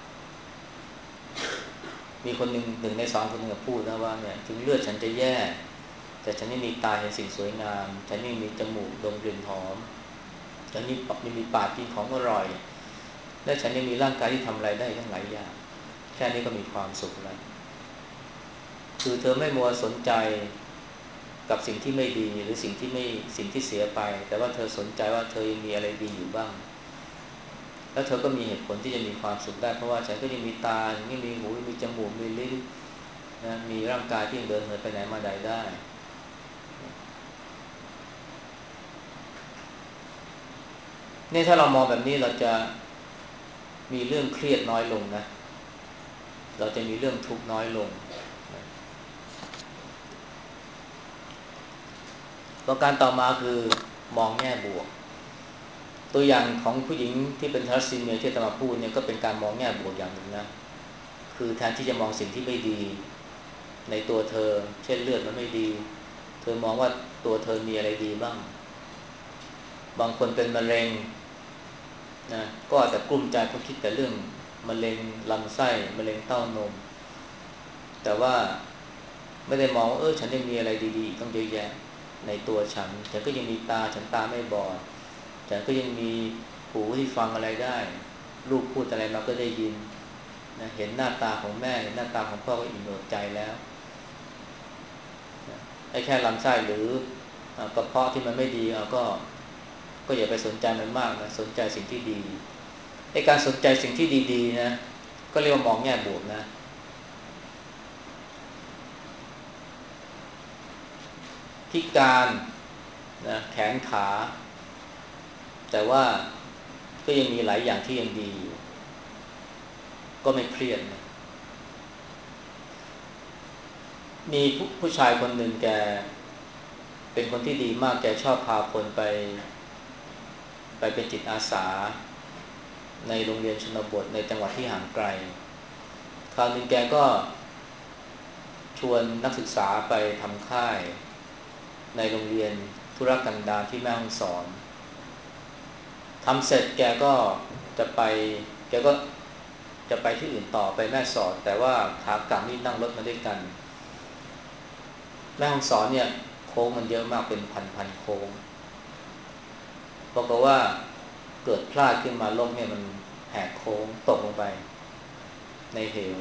มีคนหนึ่งหนึ่งในสองคนหนึ่งพูดนะว่าเนี่ยถึงเลือดฉันจะแย่แต่ฉันยังมีตาเห็นสิ่งสวยงามฉันยังมีจมูกดมกลิ่นหอมฉันยังมีปากกินของอร่อยและฉันยังมีร่างกายที่ทำอะไรได้ทั้งหลายอย่างแค่นี้ก็มีความสุขแล้วคือเธอไม่มัวสนใจกับสิ่งที่ไม่ดีหรือสิ่งที่ไม่สิ่งที่เสียไปแต่ว่าเธอสนใจว่าเธอยังมีอะไรดีอยู่บ้างแล้วเธอก็มีเหตุผลที่จะมีความสุขได้เพราะว่าฉันก็ยังมีตายังมีหูมีจมูกมีลิ้นนะมีร่างกายที่ยังเดินเหินไปไหนมาไหนได้เนี่ยถ้าเรามองแบบนี้เราจะมีเรื่องเครียดน้อยลงนะเราจะมีเรื่องทุกข์น้อยลงประการต่อมาคือมองแง่บวกตัวอย่างของผู้หญิงที่เป็นทาลัสซีเมียที่จะมาพูดเนี่ยก็เป็นการมองแง่บวกอย่างหนึ่งนะคือแทนที่จะมองสิ่งที่ไม่ดีในตัวเธอเช่นเลือดมันไม่ดีเธอมองว่าตัวเธอมีอะไรดีบ้างบางคนเป็นมะเร็งนะก็อาจจะกลุ้มใจเพราะคิดแต่เรื่องมะเร็งลำไส้มะเร็งเต้านมแต่ว่าไม่ได้มองว่าเออฉันยังมีอะไรดีๆต้องเยอะแยะในตัวฉันฉันก็ยังมีตาฉันตาไม่บอดฉันก็ยังมีหูที่ฟังอะไรได้ลูกพูดอะไรมาก็ได้ยินนะเห็นหน้าตาของแม่เห็นหน้าตาของพ่อก็อิ่มเอิบใจแล้วไอ้แค่ลำไส้หรือกระเพาะที่มันไม่ดีเอาก็ก็อย่าไปสนใจมันมากนะสนใจสิ่งที่ดีไอ้การสนใจสิ่งที่ดีๆนะก็เรียกว่ามองแง่บวกนะพิการนะแขนขาแต่ว่าก็ยังมีหลายอย่างที่ยังดีอยู่ก็ไม่เครียดนะมีผู้ผู้ชายคนหนึ่งแกเป็นคนที่ดีมากแกชอบพาคนไปไปเป็นจิตอาสาในโรงเรียนชนบทในจังหวัดที่ห่างไกลคราวหนึ่งแกก็ชวนนักศึกษาไปทำค่ายในโรงเรียนธุรกันดารที่แม่ฮ่องสอนทำเสร็จแกก็จะไปแกก็จะไปที่อื่นต่อไปแม่สอดแต่ว่าขากลับนี่นั่งรถมาด้วยกันแม่ฮ่องสอนเนี่ยโค้งมันเยอะมากเป็นพันๆโค้งบอกว่าเกิดพลาดขึ้นมาลงเนี่ยมันแหกโค้งตกลงไปในเหว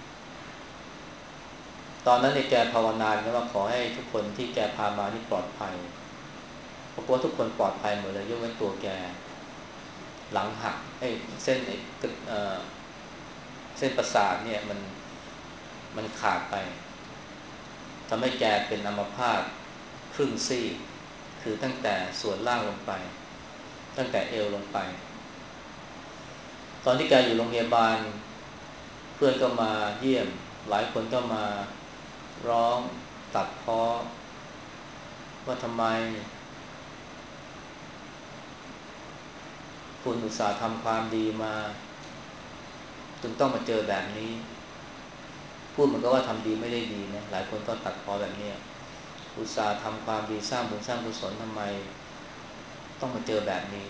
ตอนนั้นเนี่ยแกภาวนาเลยว่าขอให้ทุกคนที่แกพามานี่ปลอดภัยปรากฏว่าทุกคนปลอดภัยหมดเลยยกเว้นตัวแกหลังหักไอ้เส้นไอ้เส้นประสาทเนี่ยมันมันขาดไปทำให้แกเป็นอัมพาตครึ่งซีกคือตั้งแต่ส่วนล่างลงไปตั้งแต่เอวลงไปตอนที่แกอยู่โรงพยาบาลเพื่อนก็มาเยี่ยมหลายคนก็มาร้องตัดพ้อว่าทำไมคุณอุตส่าห์ทำความดีมาจนต้องมาเจอแบบนี้พูดเหมือนกับว่าทำดีไม่ได้ดีนะหลายคนก็ตัดพ้อแบบนี้อุตส่าห์ทำความดีสร้างบุญสร้างกุศลทำไมต้องมาเจอแบบนี้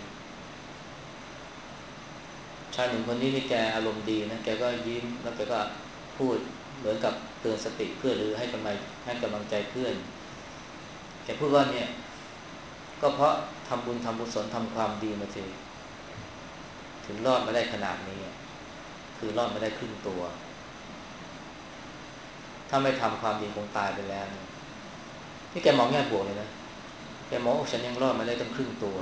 ชายหนุ่มคนนี้นี่แกอารมณ์ดีนะแกก็ยิ้มแล้วแกก็พูดเหมือนกับเตือนสติเพื่อนหรือให้กำลังให้กำลังใจเพื่อนแกพูดว่าเนี่ยก็เพราะทำบุญทำกุศลทำความดีมาถึงถึงรอดมาได้ขนาดนี้คือรอดมาได้ครึ่งตัวถ้าไม่ทำความดีคงตายไปแล้วนี่แกมองแง่บวกเลยนะแกมองฉันยังรอดมาได้ตั้งครึ่งตัว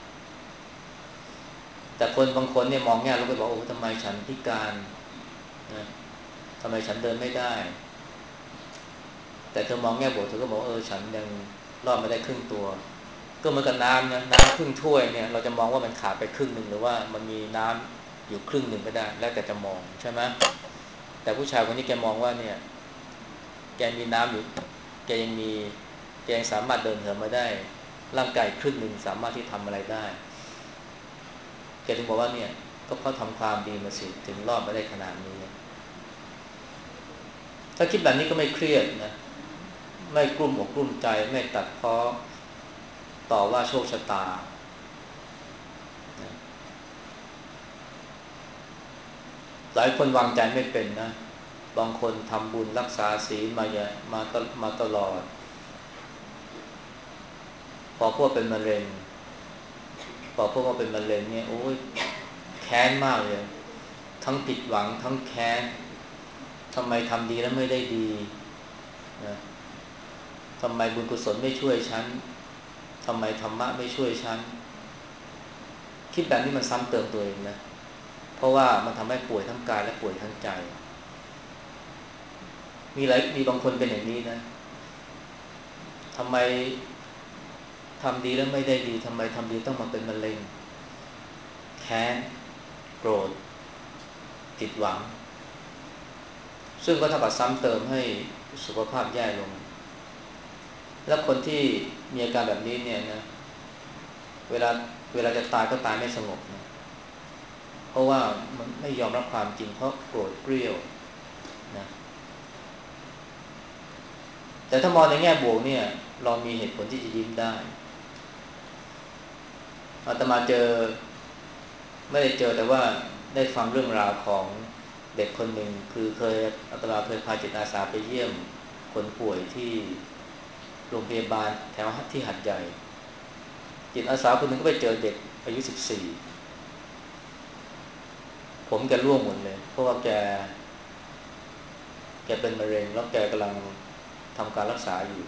แต่คนบางคนเนี่ยมองแง่ลบไปบอกโอ้ทำไมฉันพิการนะทำไมฉันเดินไม่ได้แต่เธอมองแง่บวกเธอก็บอกเออฉันยังรอดมาได้ครึ่งตัวก็เหมือนกับน้ำนะน้ำครึ่งถ้วยเนี่ยเราจะมองว่ามันขาดไปครึ่งหนึ่งหรือว่ามันมีน้ำอยู่ครึ่งหนึ่งก็ได้แล้วแต่จะมองใช่ไหมแต่ผู้ชายคนนี้แกมองว่าเนี่ยแกมีน้ำอยู่แกยังมีแกยังสามารถเดินเหินมาได้ร่างกายครึ่งหนึ่งสามารถที่ทำอะไรได้แกถึงบอกว่าเนี่ยก็เพราะทำความดีมาสิถึงรอดมาได้ขนาดนี้ถ้าคิดแบบนี้ก็ไม่เครียดนะไม่กลุ้มอกกลุ้มใจไม่ตัดพ้อต่อว่าโชคชะตาหลายคนวางใจไม่เป็นนะบางคนทำบุญรักษาศีลมาเยอะมาตมาตลอดพอพวกเป็นมะเร็งพอพวกว่าเป็นมะเร็งเนี่ยโอ้ยแค้นมากเลยทั้งผิดหวังทั้งแค้นทำไมทำดีแล้วไม่ได้ดีนะทำไมบุญกุศลไม่ช่วยฉันทำไมธรรมะไม่ช่วยฉันคิดแบบนี้มันซ้ำเติมตัวเองนะเพราะว่ามันทำให้ป่วยทั้งกายและป่วยทั้งใจมีหลายมีบางคนเป็นอย่างนี้นะทำไมทำดีแล้วไม่ได้ดีทำไมทำดีต้องมาเป็นมะเร็งแค้นโกรธผิดหวังซึ่งก็เท่ากับซ้ำเติมให้สุขภาพแย่ลงแล้วคนที่มีอาการแบบนี้เนี่ยนะเวลาเวลาจะตายก็ตายไม่สงบนะเพราะว่ามันไม่ยอมรับความจริงเพราะโกรธเกรี้ยวนะแต่ถ้ามองในแง่บวกเนี่ยเรามีเหตุผลที่จะยิ้มได้อาตมาเจอไม่ได้เจอแต่ว่าได้ฟังเรื่องราวของเด็กคนหนึ่งคือเคยอาตมาเคยพาจิตอาสาไปเยี่ยมคนป่วยที่โรงพยาบาลแถวที่หัดใหญ่จิตอาสาคนหนึ่งก็ไปเจอเด็กอายุสิบสี่ผมแกร่วงหมดเลยเพราะว่าแกแกเป็นมะเร็งแล้วแกกำลังทำการรักษาอยู่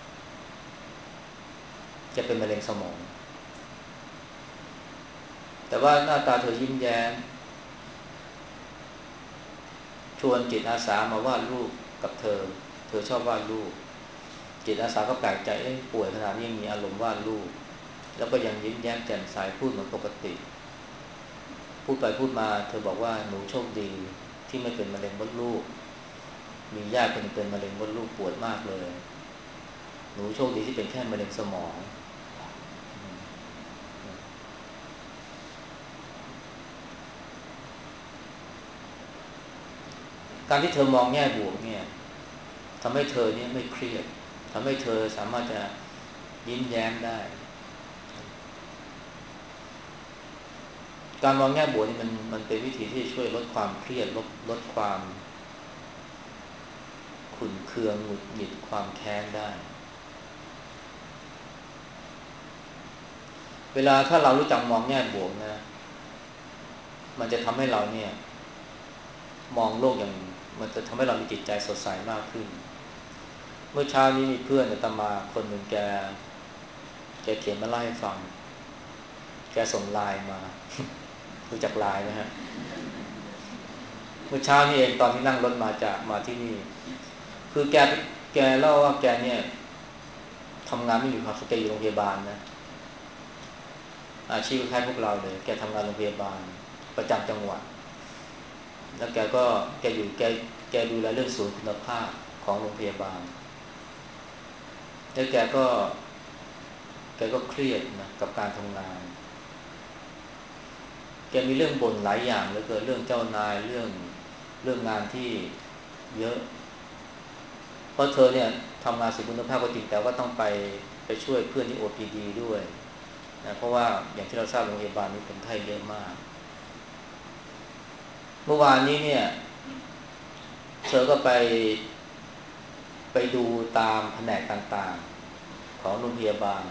แกเป็นมะเร็งสมองแต่ว่าหน้าตาเธอยิ้มแย้มชวนจิตอาสามาวาดรูปกับเธอเธอชอบวาดรูปจิตอาสาก็แปลกใจเอ๊ะป่วยขนาดนี้ยังมีอารมณ์วาดรูปแล้วก็ยังยิ้มแย้มแจ่มใสพูดเหมือนปกติพูดไปพูดมาเธอบอกว่าหนูโชคดีที่ไม่เป็นมะเร็งมดลูกมีญาติคนเป็นมะเร็งมดลูกปวดมากเลยหนูโชคดีที่เป็นแค่มะเร็งสมองการที่เธอมองแง่บวกเนี่ยทำให้เธอเนี่ยไม่เครียดทำให้เธอสามารถจะยิ้มแย้มได้การมองแง่บวกนี่มันมันเป็นวิธีที่ช่วยลดความเครียดลดลดความขุ่นเคืองหงุดหงิดความแค้นได้เวลาถ้าเรารู้จักมองแง่บวกนะมันจะทำให้เราเนี่ยมองโลกอย่างมันจะทำให้เรามีจิตใจสดใสมากขึ้นเมื่อเช้านี้มีเพื่อนอาตมาคนหนึ่งแกแกเขียนมาเล่าให้ฟังแกส่งไลน์มารู้จักไลน์นะฮะเมื่อเช้านี้เองตอนที่นั่งรถมาจากมาที่นี่คือแกแกเล่าว่าแกเนี่ยทำงานไม่มีความสุขแกอยู่โรงพยาบาลนะอาชีพคล้ายพวกเราเลยแกทำงานโรงพยาบาลประจำจังหวัดแล้วแกก็แกอยู่แกแกดูแลเรื่องศูนย์คุณภาพของโรงพยาบาลแล้วแกก็แกก็เครียดนะกับการทำงานแกมีเรื่องบ่นหลายอย่างเหลือเกินเรื่องเจ้านายเรื่องเรื่องงานที่เยอะเพราะเธอเนี่ยทำงานสุขคุณภาพก็จริงแต่ว่าต้องไปไปช่วยเพื่อนที่ โอ พี ดี ด้วยนะเพราะว่าอย่างที่เราทราบโรงพยาบาลนี้คนไข้เยอะมากเมื่อวานนี้เนี่ยเธอก็ไปไปดูตามแผนกต่างๆของโรงพยาบาล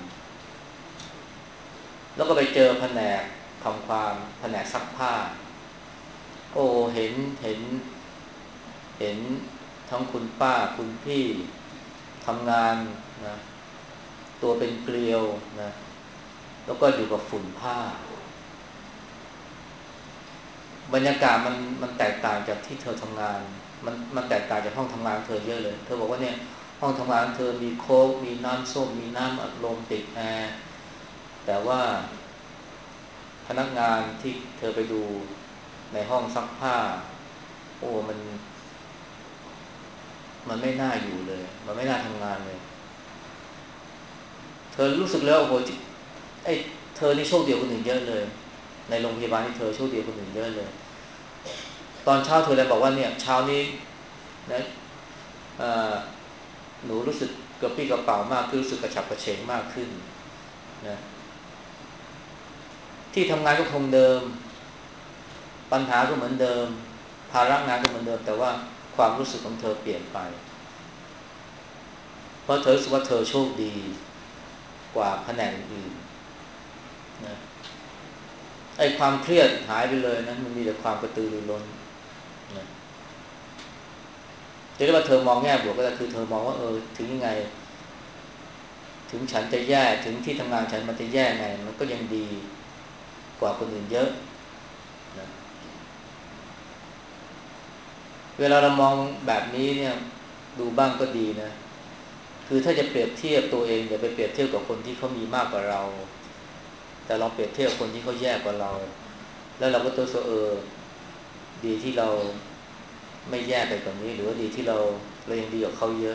แล้วก็ไปเจอแผนกทำความแผนกซักผ้าโอ้เห็นเห็นเห็นทั้งคุณป้าคุณพี่ทำงานนะตัวเป็นเกลียวนะแล้วก็อยู่กับฝุ่นผ้าบรรยากาศมันมันแตกต่างจากที่เธอทำงานมันมันแตกต่างจากห้องทำงานเธอเยอะเลยเธอบอกว่าเนี่ยห้องทำงานเธอมีโค้กมีน้ำส้มมีน้ำอัดลมติดแอร์แต่ว่าพนักงานที่เธอไปดูในห้องซักผ้าโอ้มันมันไม่น่าอยู่เลยมันไม่น่าทำงานเลยเธอรู้สึกแล้วโอ้โหไอ้เธอนี่โชคดีกว่าคนอื่นเยอะเลยในโรงพยาบาลที่เธอโชคดีกว่าคนอื่นเยอะเลยตอนเช้าเธอเลยบอกว่าเนี่ยเช้านี้นะหนูรู้สึกกระปรี้กระเป๋ามากคือรู้สึกกระฉับกระเฉงมากขึ้นนะที่ทำงานก็คงเดิมปัญหาก็เหมือนเดิมภาระงานก็เหมือนเดิมแต่ว่าความรู้สึกของเธอเปลี่ยนไปเพราะเธอรู้สึกว่าเธอโชคดีกว่าแผนกอื่นนะไอ้ความเครียดหายไปเลยนะมันมีแต่ความกระตือรือร้นนะจะเรียกว่าเธอมองแง่บวกก็ได้คือเธอมองว่าเออถึงยังไงถึงฉันจะแย่ถึงที่ทำงานฉันมันจะแย่ไงมันก็ยังดีกว่าคนอื่นเยอะนะเวลาเรามองแบบนี้เนี่ยดูบ้างก็ดีนะคือถ้าจะเปรียบเทียบตัวเองอย่าไปเปรียบเทียบกับคนที่เขามีมากกว่าเราแต่เราเปรียบเทียบคนที่เขาแย่กว่าเราแล้วเราก็ตัวเออดีที่เราไม่แย่ไปกว่านี้หรือว่าดีที่เราเรายังดีกว่าเขาเยอะ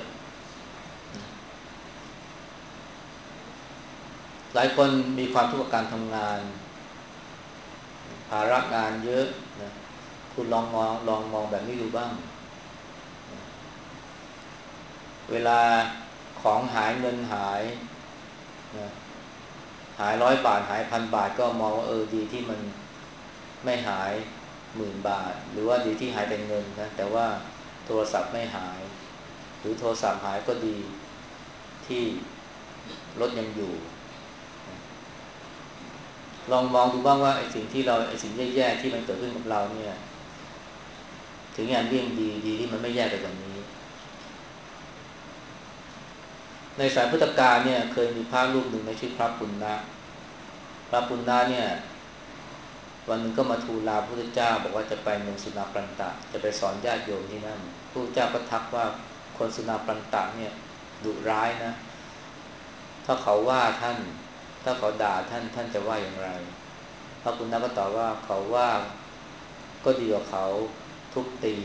หลายคนมีความทุกข์กับการทำงานภาระงานเยอะนะคุณลองมองลองมองแบบนี้ดูบ้างเวลาของหายเงินหายนะหายร้อยบาทหายพันบาทก็มองว่าเออดีที่มันไม่หายหมื่นบาทหรือว่าดีที่หายเป็นเงินนะแต่ว่าโทรศัพท์ไม่หายหรือโทรศัพท์หายก็ดีที่รถยังอยู่ลองมองดูบ้างว่าไอ้สิ่งที่เราไอ้สิ่งแย่ๆที่มันเกิดขึ้นกับเราเนี่ยถึงอย่างเลี่ยงดีดีที่มันไม่แย่ไปกว่านี้ในสายพุทธกาลเนี่ยเคยมีพระรูปหนึ่งในชื่อพระปุณณะพระปุณณะเนี่ยวันหนึ่งก็มาทูลลาพระพุทธเจ้าบอกว่าจะไปเมืองสุนาปรันตะจะไปสอนญาติโยมที่นั่นพระพุทธเจ้าก็ทักว่าคนสุนาปรันตะเนี่ยดุร้ายนะถ้าเขาว่าท่านถ้าเขาด่าท่านท่านจะว่าอย่างไรพระปุณณะก็ตอบว่าเขาว่าก็ดีกว่าเขาทุบตี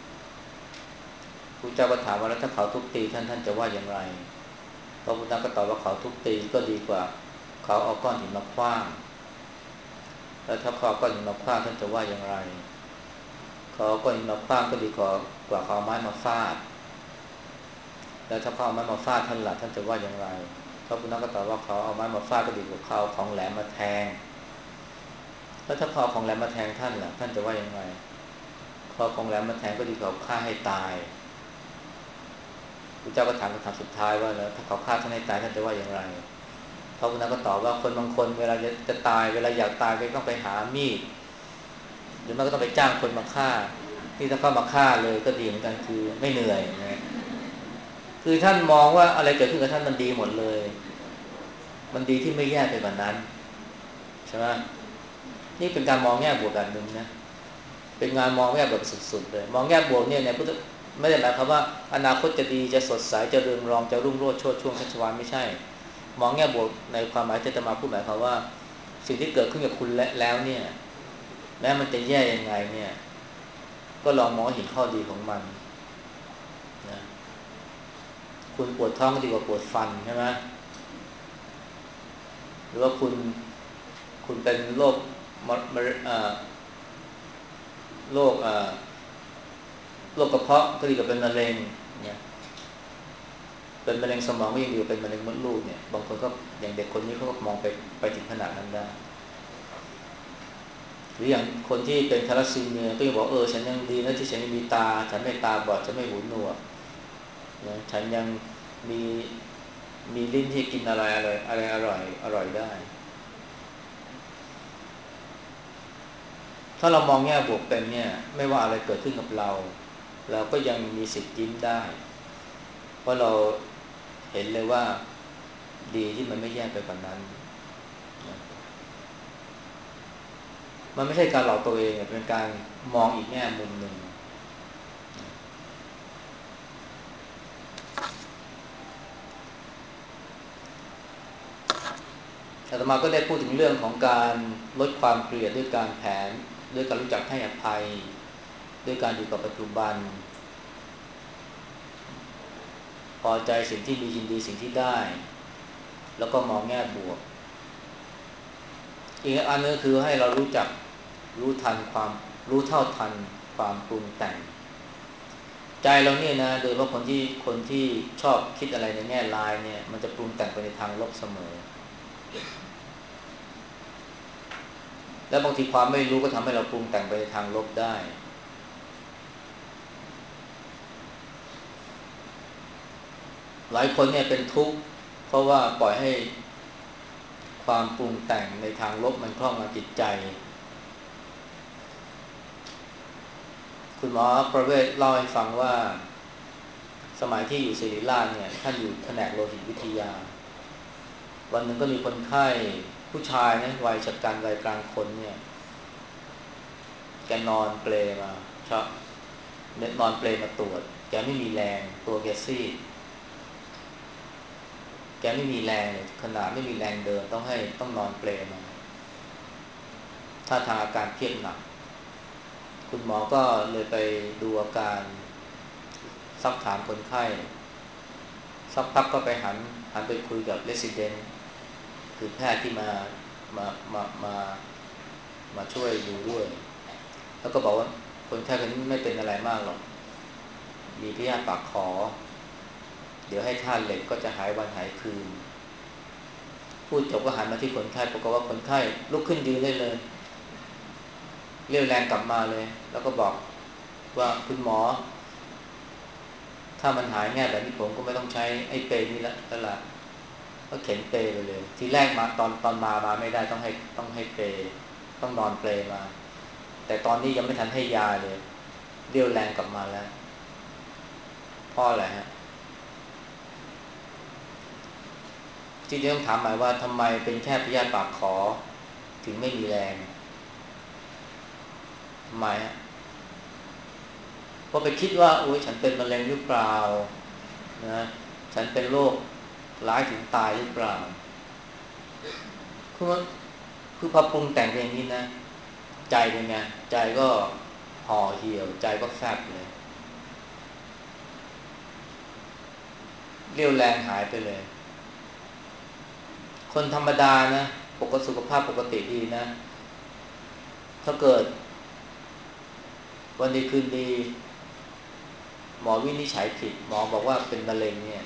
พระเจ้าก็ถามว่าแล้วถ้าเขาทุบตีท่านท่านจะว่าอย่างไรพระพุทธเจ้าก็ตอบว่าเขาทุบตีก็ดีกว่าเขาเอาก้อนหินมาขว้างแล้วถ้าเขาเอาก้อนหินมาขว้างท่านจะว่าอย่างไรเขาเอาก้อนหินมาขว้างก็ดีกว่ากว่าเขาเอาไม้มาฟาดแล้วถ้าเขาเอาไม้มาฟาดท่านล่ะท่านจะว่าอย่างไรพระพุทธเจ้าก็ตอบว่าเขาเอาไม้มาฟาดก็ดีกว่าเขาเอาของแหลมมาแทงแล้วถ้าเขาเอาของแหลมมาแทงท่านล่ะท่านจะว่าอย่างไรเขาเอาของแหลมมาแทงก็ดีกว่าฆ่าให้ตายพระเจ้าก็ถามคำถามสุดท้ายว่าแล้วถ้าเขาฆ่าท่านให้ตายท่านจะว่าอย่างไรพระพุทธเจ้าก็ตอบว่าคนบางคนเวลาจะจะตายเวลาอยากตายก็ต้องไปหามีดหรือไม่ก็ต้องไปจ้างคนมาฆ่าที่ถ้าเขามาฆ่าเลยก็ดีเหมือนกันคือไม่เหนื่อยนะคือท่านมองว่าอะไรเกิดขึ้นกับท่านมันดีหมดเลยมันดีที่ไม่แย่ไปกว่านั้นใช่ไหมนี่เป็นการมองแง่บวกแบบนึงนะเป็นงานมองแง่แบบสุดๆเลยมองแง่บวกเนี่ยเนี่ยพุทธไม่ได้หมายความว่าอนาคตจะดีจะสดใสจะเรืองรองจะรุ่งโรจน์โชติช่วงชัชวาลไม่ใช่มองแง่บวกในความหมายที่จะมาพูดหมายความว่าสิ่งที่เกิดขึ้นกับคุณแล้วเนี่ยแม้มันจะแย่ยังไงเนี่ยก็ลองมองเห็นข้อดีของมันนะคุณปวดท้องก็ดีกว่าปวดฟันใช่ไหมหรือว่าคุณคุณเป็นโรคมะมะเอ่อโรคเอ่อโรคกระเพาะก็ดีกว่าเป็นมะเร็งเนี่ยเป็นมะเร็งสมองก็ยังดีกว่าเป็นมะเร็งมดลูกเนี่ยบางคนก็อย่างเด็กคนนี้เขาก็มองไปไปถึงขนาดนั้นได้หรืออย่างคนที่เป็นทาลัสซีเมียก็ยังบอกเออฉันยังดีนะที่ฉันยังมีตาฉันไม่ตาบอดฉันไม่หูหนวกนะฉันยังมีมีลิ้นที่กินอะไรอะไรอะไรอร่อยอร่อยได้ถ้าเรามองแง่บวกเป็นเนี่ยไม่ว่าอะไรเกิดขึ้นกับเราเราก็ยังมีสิทธิ์ยิ้มได้เพราะเราเห็นเลยว่าดีที่มันไม่แย่ไปกว่านั้นนะมันไม่ใช่การหลอกตัวเองเป็นการมองอีกแง่มุมหนึ่งอาตมาก็ได้พูดถึงเรื่องของการลดความเกลียดด้วยการแผนด้วยการรู้จักให้อภัยด้วยการอยู่กับปัจจุบันพอใจสิ่งที่มียินดีสิ่งที่ได้แล้วก็มองแง่บวกอีกอันนึงคือให้เรารู้จักรู้ทันความรู้เท่าทันความปรุงแต่งใจเราเนี่ยนะโดยเฉพาะคนที่คนที่ชอบคิดอะไรในแง่ร้ายเนี่ยมันจะปรุงแต่งไปในทางลบเสมอและบางทีความไม่รู้ก็ทำให้เราปรุงแต่งไปในทางลบได้หลายคนเนี่ยเป็นทุกข์เพราะว่าปล่อยให้ความปรุงแต่งในทางลบมันครอบงำจิตใจคุณหมอประเวศเล่าให้ฟังว่าสมัยที่อยู่ศิริราชเนี่ยท่านอยู่แผนกโลหิตวิทยาวันหนึ่งก็มีคนไข้ผู้ชายนะวัยชกันวัยกลางคนเนี่ยแกนอนเปลมาชอบเน็ตนอนเปลมาตรวจแกไม่มีแรงตัวแกซีดแกไม่มีแรงขนาดไม่มีแรงเดินต้องให้ต้องนอนเปลมาถ้าทางอาการเครียดหนักคุณหมอก็เลยไปดูอาการซักถามคนไข้สักพักก็ไปหันหันไปคุยกับเรสซิเดนต์คือแพทย์ที่มามามามามาช่วยดูด้วยแล้วก็บอกว่าคนไข้คนนี้ไม่เป็นอะไรมากหรอกมีพยาธิปากขอเดี๋ยวให้ธาตุเหล็กก็จะหายวันหายคืนพูดจบก็หันมาที่คนไข้ปรากฏว่าคนไข้ลุกขึ้นยืนได้เลยเรี่ยวแรงกลับมาเลยแล้วก็บอกว่าคุณหมอถ้ามันหายง่ายแบบนี้ผมก็ไม่ต้องใช้ไอ้เปรย์นี้ละแล้วล่ะก็เข็นเปรย์ไปเลยทีแรกมาตอนตอนมามาไม่ได้ต้องให้ต้องให้เปรย์ต้องนอนเปรย์มาแต่ตอนนี้ยังไม่ทันให้ยาเลยเรี่ยวแรงกลับมาแล้วเพราะอะไรฮะที่จะต้องถามหมายว่าทำไมเป็นแค่พยาธิปากขอถึงไม่มีแรงทำไมฮะเพราะไปคิดว่าโอ๊ยฉันเป็นมะเร็งหรือเปล่านะฉันเป็นโรคร้ายถึงตายหรือเปล่าคือคือพอปรุงแต่งอย่างนี้นะใจเป็นไงใจก็ห่อเหี่ยวใจก็แฟบเลยเรี่ยวแรงหายไปเลยคนธรรมดานะปกติสุขภาพปกติดีนะถ้าเกิดวันดีคืนดีหมอวินิจฉัยผิดหมอบอกว่าเป็นมะเร็งเนี่ย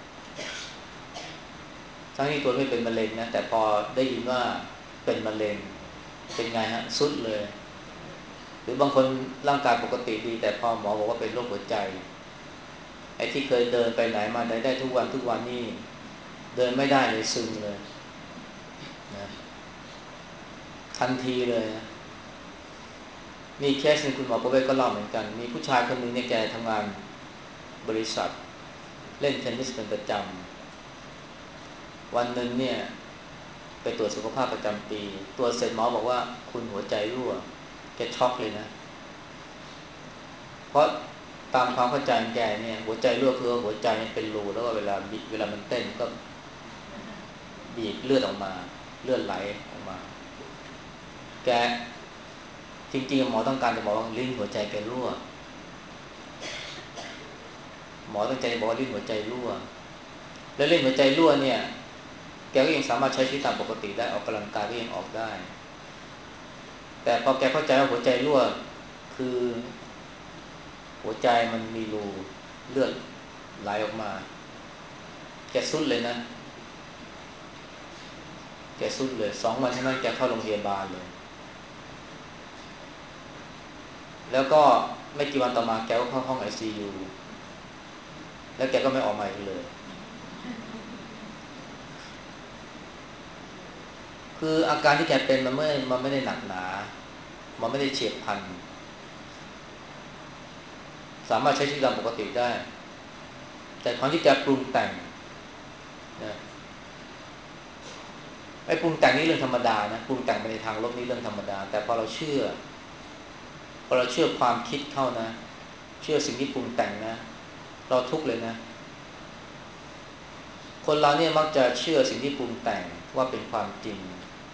ทั้งที่ตัวไม่เป็นมะเร็งนะแต่พอได้ยินว่าเป็นมะเร็งเป็นไงฮะสุดเลยหรือบางคนร่างกายปกติดีแต่พอหมอบอกว่าเป็นโรคหัวใจไอ้ที่เคยเดินไปไหนมาไหนได้ทุกวันทุกวันนี่เดินไม่ได้เลยซึมเลยนะทันทีเลยนะมีเคสนึงคุณหมอประเวศก็เล่าเหมือนกันมีผู้ชายคนนึงเนี่ยแกทำงานบริษัทเล่นเทนนิสเป็นประจำวันหนึ่งเนี่ยไปตรวจสุขภาพประจำปีตรวจเสร็จหมอบอกว่าคุณหัวใจรั่วแกช็อกเลยนะเพราะตามความเข้าใจของแกเนี่ยหัวใจรั่วคือหัวใจมันเป็นรูแล้วก็เวลาเวลามันเต้นก็บีบเลือดออกมาเลือดไหลออกมาแกจริงๆหมอต้องการจะบอกว่าลิ้นหัวใจแกรั่วหมอตั้งใจบอกว่าลิ้นหัวใจรั่วแล้วลิ้นหัวใจรั่วเนี่ยแกก็ยังสามารถใช้ชีวิตตามปกติได้ออกกำลังกายก็ยังออกได้แต่พอแกเข้าใจว่าหัวใจรั่วคือหัวใจมันมีรูเลือดไหลออกมาแกสุดเลยนะแกสุดเลยสองวันเท่านั้นแกเข้าโรงพยาบาลเลยแล้วก็ไม่กี่วันต่อมาแกก็เข้าห้อง ไอ ซี ยู แล้วแกก็ไม่ออกมาอีกเลยคืออาการที่แกเป็นมันไม่มันไม่ได้หนักหนามันไม่ได้เฉียบพลันสามารถใช้ชีวิตตามปกติได้แต่ความที่แกปรุงแต่งนะไอ้ปรุงแต่งนี่เรื่องธรรมดานะปรุงแต่งไปในทางลบนี่เรื่องธรรมดาแต่พอเราเชื่อพอเราเชื่อความคิดเข้านะเชื่อสิ่งที่ปรุงแต่งนะเราทุกข์เลยนะคนเราเนี่ยมักจะเชื่อสิ่งที่ปรุงแต่งว่าเป็นความจริง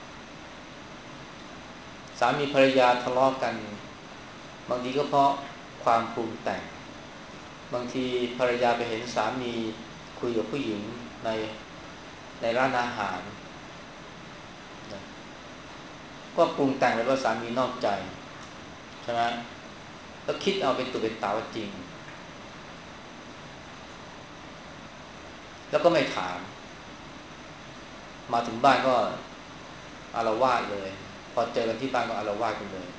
สามีภรรยาทะเลาะกันบางทีก็เพราะความปรุงแต่งบางทีภรรยาไปเห็นสามีคุยกับผู้หญิงในในร้านอาหารนะก็ปรุงแต่งเลยว่าสามีนอกใจใช่ไหมแล้วคิดเอาเป็นตุเป็นตาว่าจริงแล้วก็ไม่ถามมาถึงบ้านก็อาละวาดเลยพอเจอกันที่บ้านก็อาละวาดกันเลย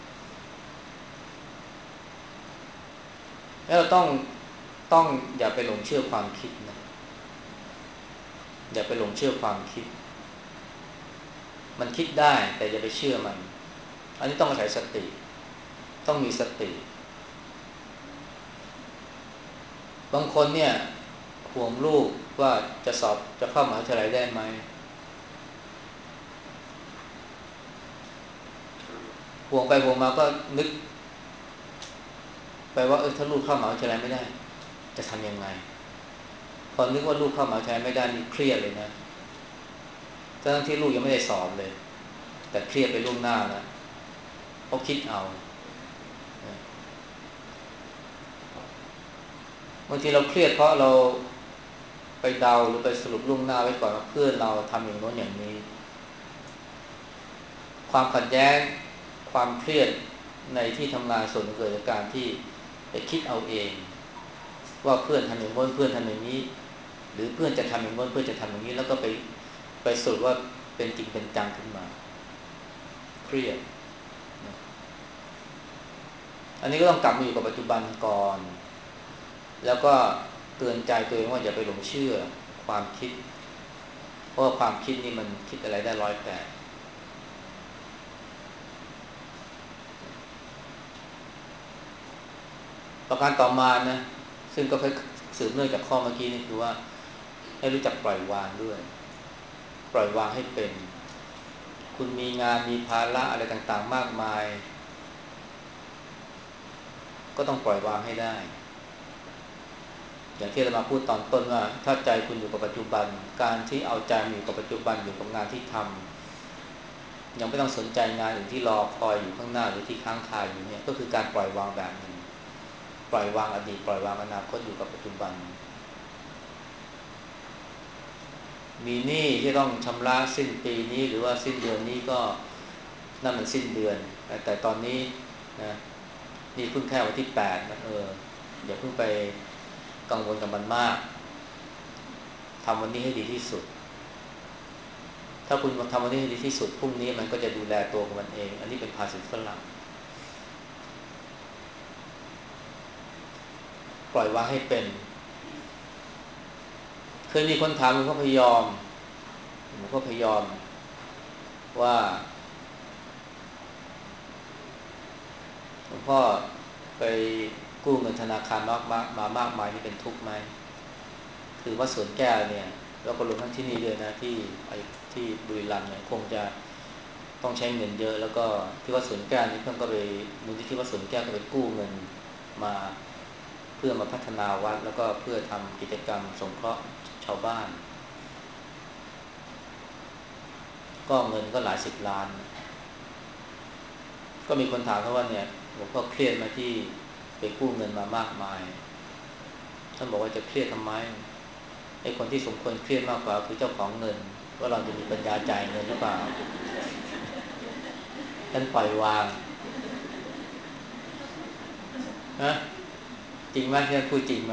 แล้วเราต้องต้องอย่าไปหลงเชื่อความคิดนะอย่าไปหลงเชื่อความคิดมันคิดได้แต่อย่าไปเชื่อมันอันนี้ต้องอาศัยสติต้องมีสติบางคนเนี่ยห่วงลูกว่าจะสอบจะเข้ามหาวิทยาลัยได้ไหมห่วงไปห่วงมาก็นึกไปว่าเออถ้าลูกเข้ามหาวิทยาลัยไม่ได้จะทำยังไงพอนึกว่าลูกเข้ามหาวิทยาลัยไม่ได้นี่เครียดเลยนะทั้งที่ลูกยังไม่ได้สอบเลยแต่เครียดไปล่วงหน้าแล้วเพราะคิดเอาบางทีเราเครียดเพราะเราไปเดาหรือไปสรุปล่วงหน้าไว้ก่อนว่าเพื่อนเราทำอย่างโน้นอย่างนี้ความขัดแย้งความเครียดในที่ทำงานส่วนเกิดจากการที่ไปคิดเอาเองว่าเพื่อนทำอย่างโน้นเพื่อนทำอย่างนี้หรือเพื่อนจะทำอย่างโน้นเพื่อนจะทำอย่างนี้แล้วก็ไปไปสรุปว่าเป็นจริงเป็นจังขึ้นมาเครียดนะอันนี้ก็ต้องกลับมาอยู่กับปัจจุบันก่อนแล้วก็เตือนใจตัวเองว่าอย่าไปหลงเชื่อความคิดเพราะว่าความคิดนี่มันคิดอะไรได้ร้อยแปดประการต่อมานะซึ่งก็ค่อยสืบเนื่องจากข้อเมื่อกี้นี่คือว่าให้รู้จักปล่อยวางด้วยปล่อยวางให้เป็นคุณมีงานมีภาระอะไรต่างๆมากมายก็ต้องปล่อยวางให้ได้อย่างที่เรามาพูดตอนต้นว่าถ้าใจคุณอยู่กับปัจจุบันการที่เอาใจมาอยู่กับปัจจุบันอยู่กับงานที่ทำยังไม่ต้องสนใจงานอื่นที่รอคอยอยู่ข้างหน้าหรือที่ค้างคาอยู่เนี่ยก็คือการปล่อยวางแบบหนึ่งปล่อยวางอดีตปล่อยวางอนาคตอยู่กับปัจจุบันมีหนี้ที่ต้องชำระสิ้นปีนี้หรือว่าสิ้นเดือนนี้ก็นั่นมันสิ้นเดือนแต่ตอนนี้นะนี่เพิ่งแค่วันที่แปดนะเอออย่าเพิ่งไปกังวลกับมันมากทำวันนี้ให้ดีที่สุดถ้าคุณทำวันนี้ให้ดีที่สุดพรุ่งนี้มันก็จะดูแลตัวของมันเองอันนี้เป็นภาษิตฝรั่งปล่อยวางให้เป็นเคยมีคนถามหลวงพ่อพยอมหลวงพ่อพยอมว่าหลวงพ่อไปกู้เงินธนาคารมากมามามากมายนี่เป็นทุกข์ไหมคือว่าสวนแก้วเนี่ยแล้วก็รวมทั้งที่นี่ด้วยนะที่ไอ้ที่บุรีรัมย์เนี่ยคงจะต้องใช้เงินเยอะแล้วก็ที่ว่าสวนแก้วนี่เพิ่งก็ไปมูลนิธิว่าสวนแก้วก็ไปกู้เงินมาเพื่อมาพัฒนาวัดแล้วก็เพื่อทำกิจกรรมสงเคราะห์ชาวบ้านก็เงินก็หลายสิบล้านก็มีคนถามเขาว่าเนี่ยหลวงพ่อเครียดไหมที่ไปกู้เงินมามากมายท่านบอกว่าจะเครียดทำไมไอ้คนที่สมควรเครียดมากกว่าคือเจ้าของเงินว่าเราจะมีปัญญาจ่ายเงินหรือเปล่าท่านปล่อยวางนะจริงไหมที่ท่านพูดจริงไหม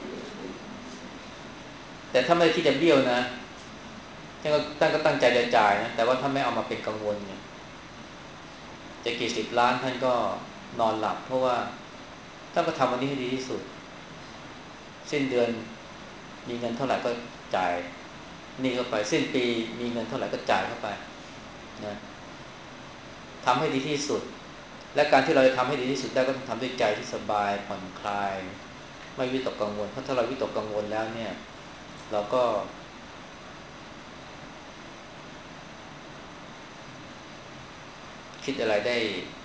แต่ถ้าไม่คิดจะเบี้ยวนะท่านก็ท่านก็ตั้งใจจะจ่ายนะแต่ว่าถ้าไม่เอามาเป็นกังวลเนี่ยจะกี่สิบล้านท่านก็นอนหลับเพราะว่าท่านก็ทำวันนี้ให้ดีที่สุดสิ้นเดือนมีเงินเท่าไหร่ก็จ่ายนี่เข้าไปสิ้นปีมีเงินเท่าไหร่ก็จ่ายเข้าไปนะทำให้ดีที่สุดและการที่เราจะทำให้ดีที่สุดได้ก็ต้องทำด้วยใจที่สบายผ่อนคลายไม่วิตกกังวลเพราะถ้าเราวิตกกังวลแล้วเนี่ยเราก็คิดอะไรได้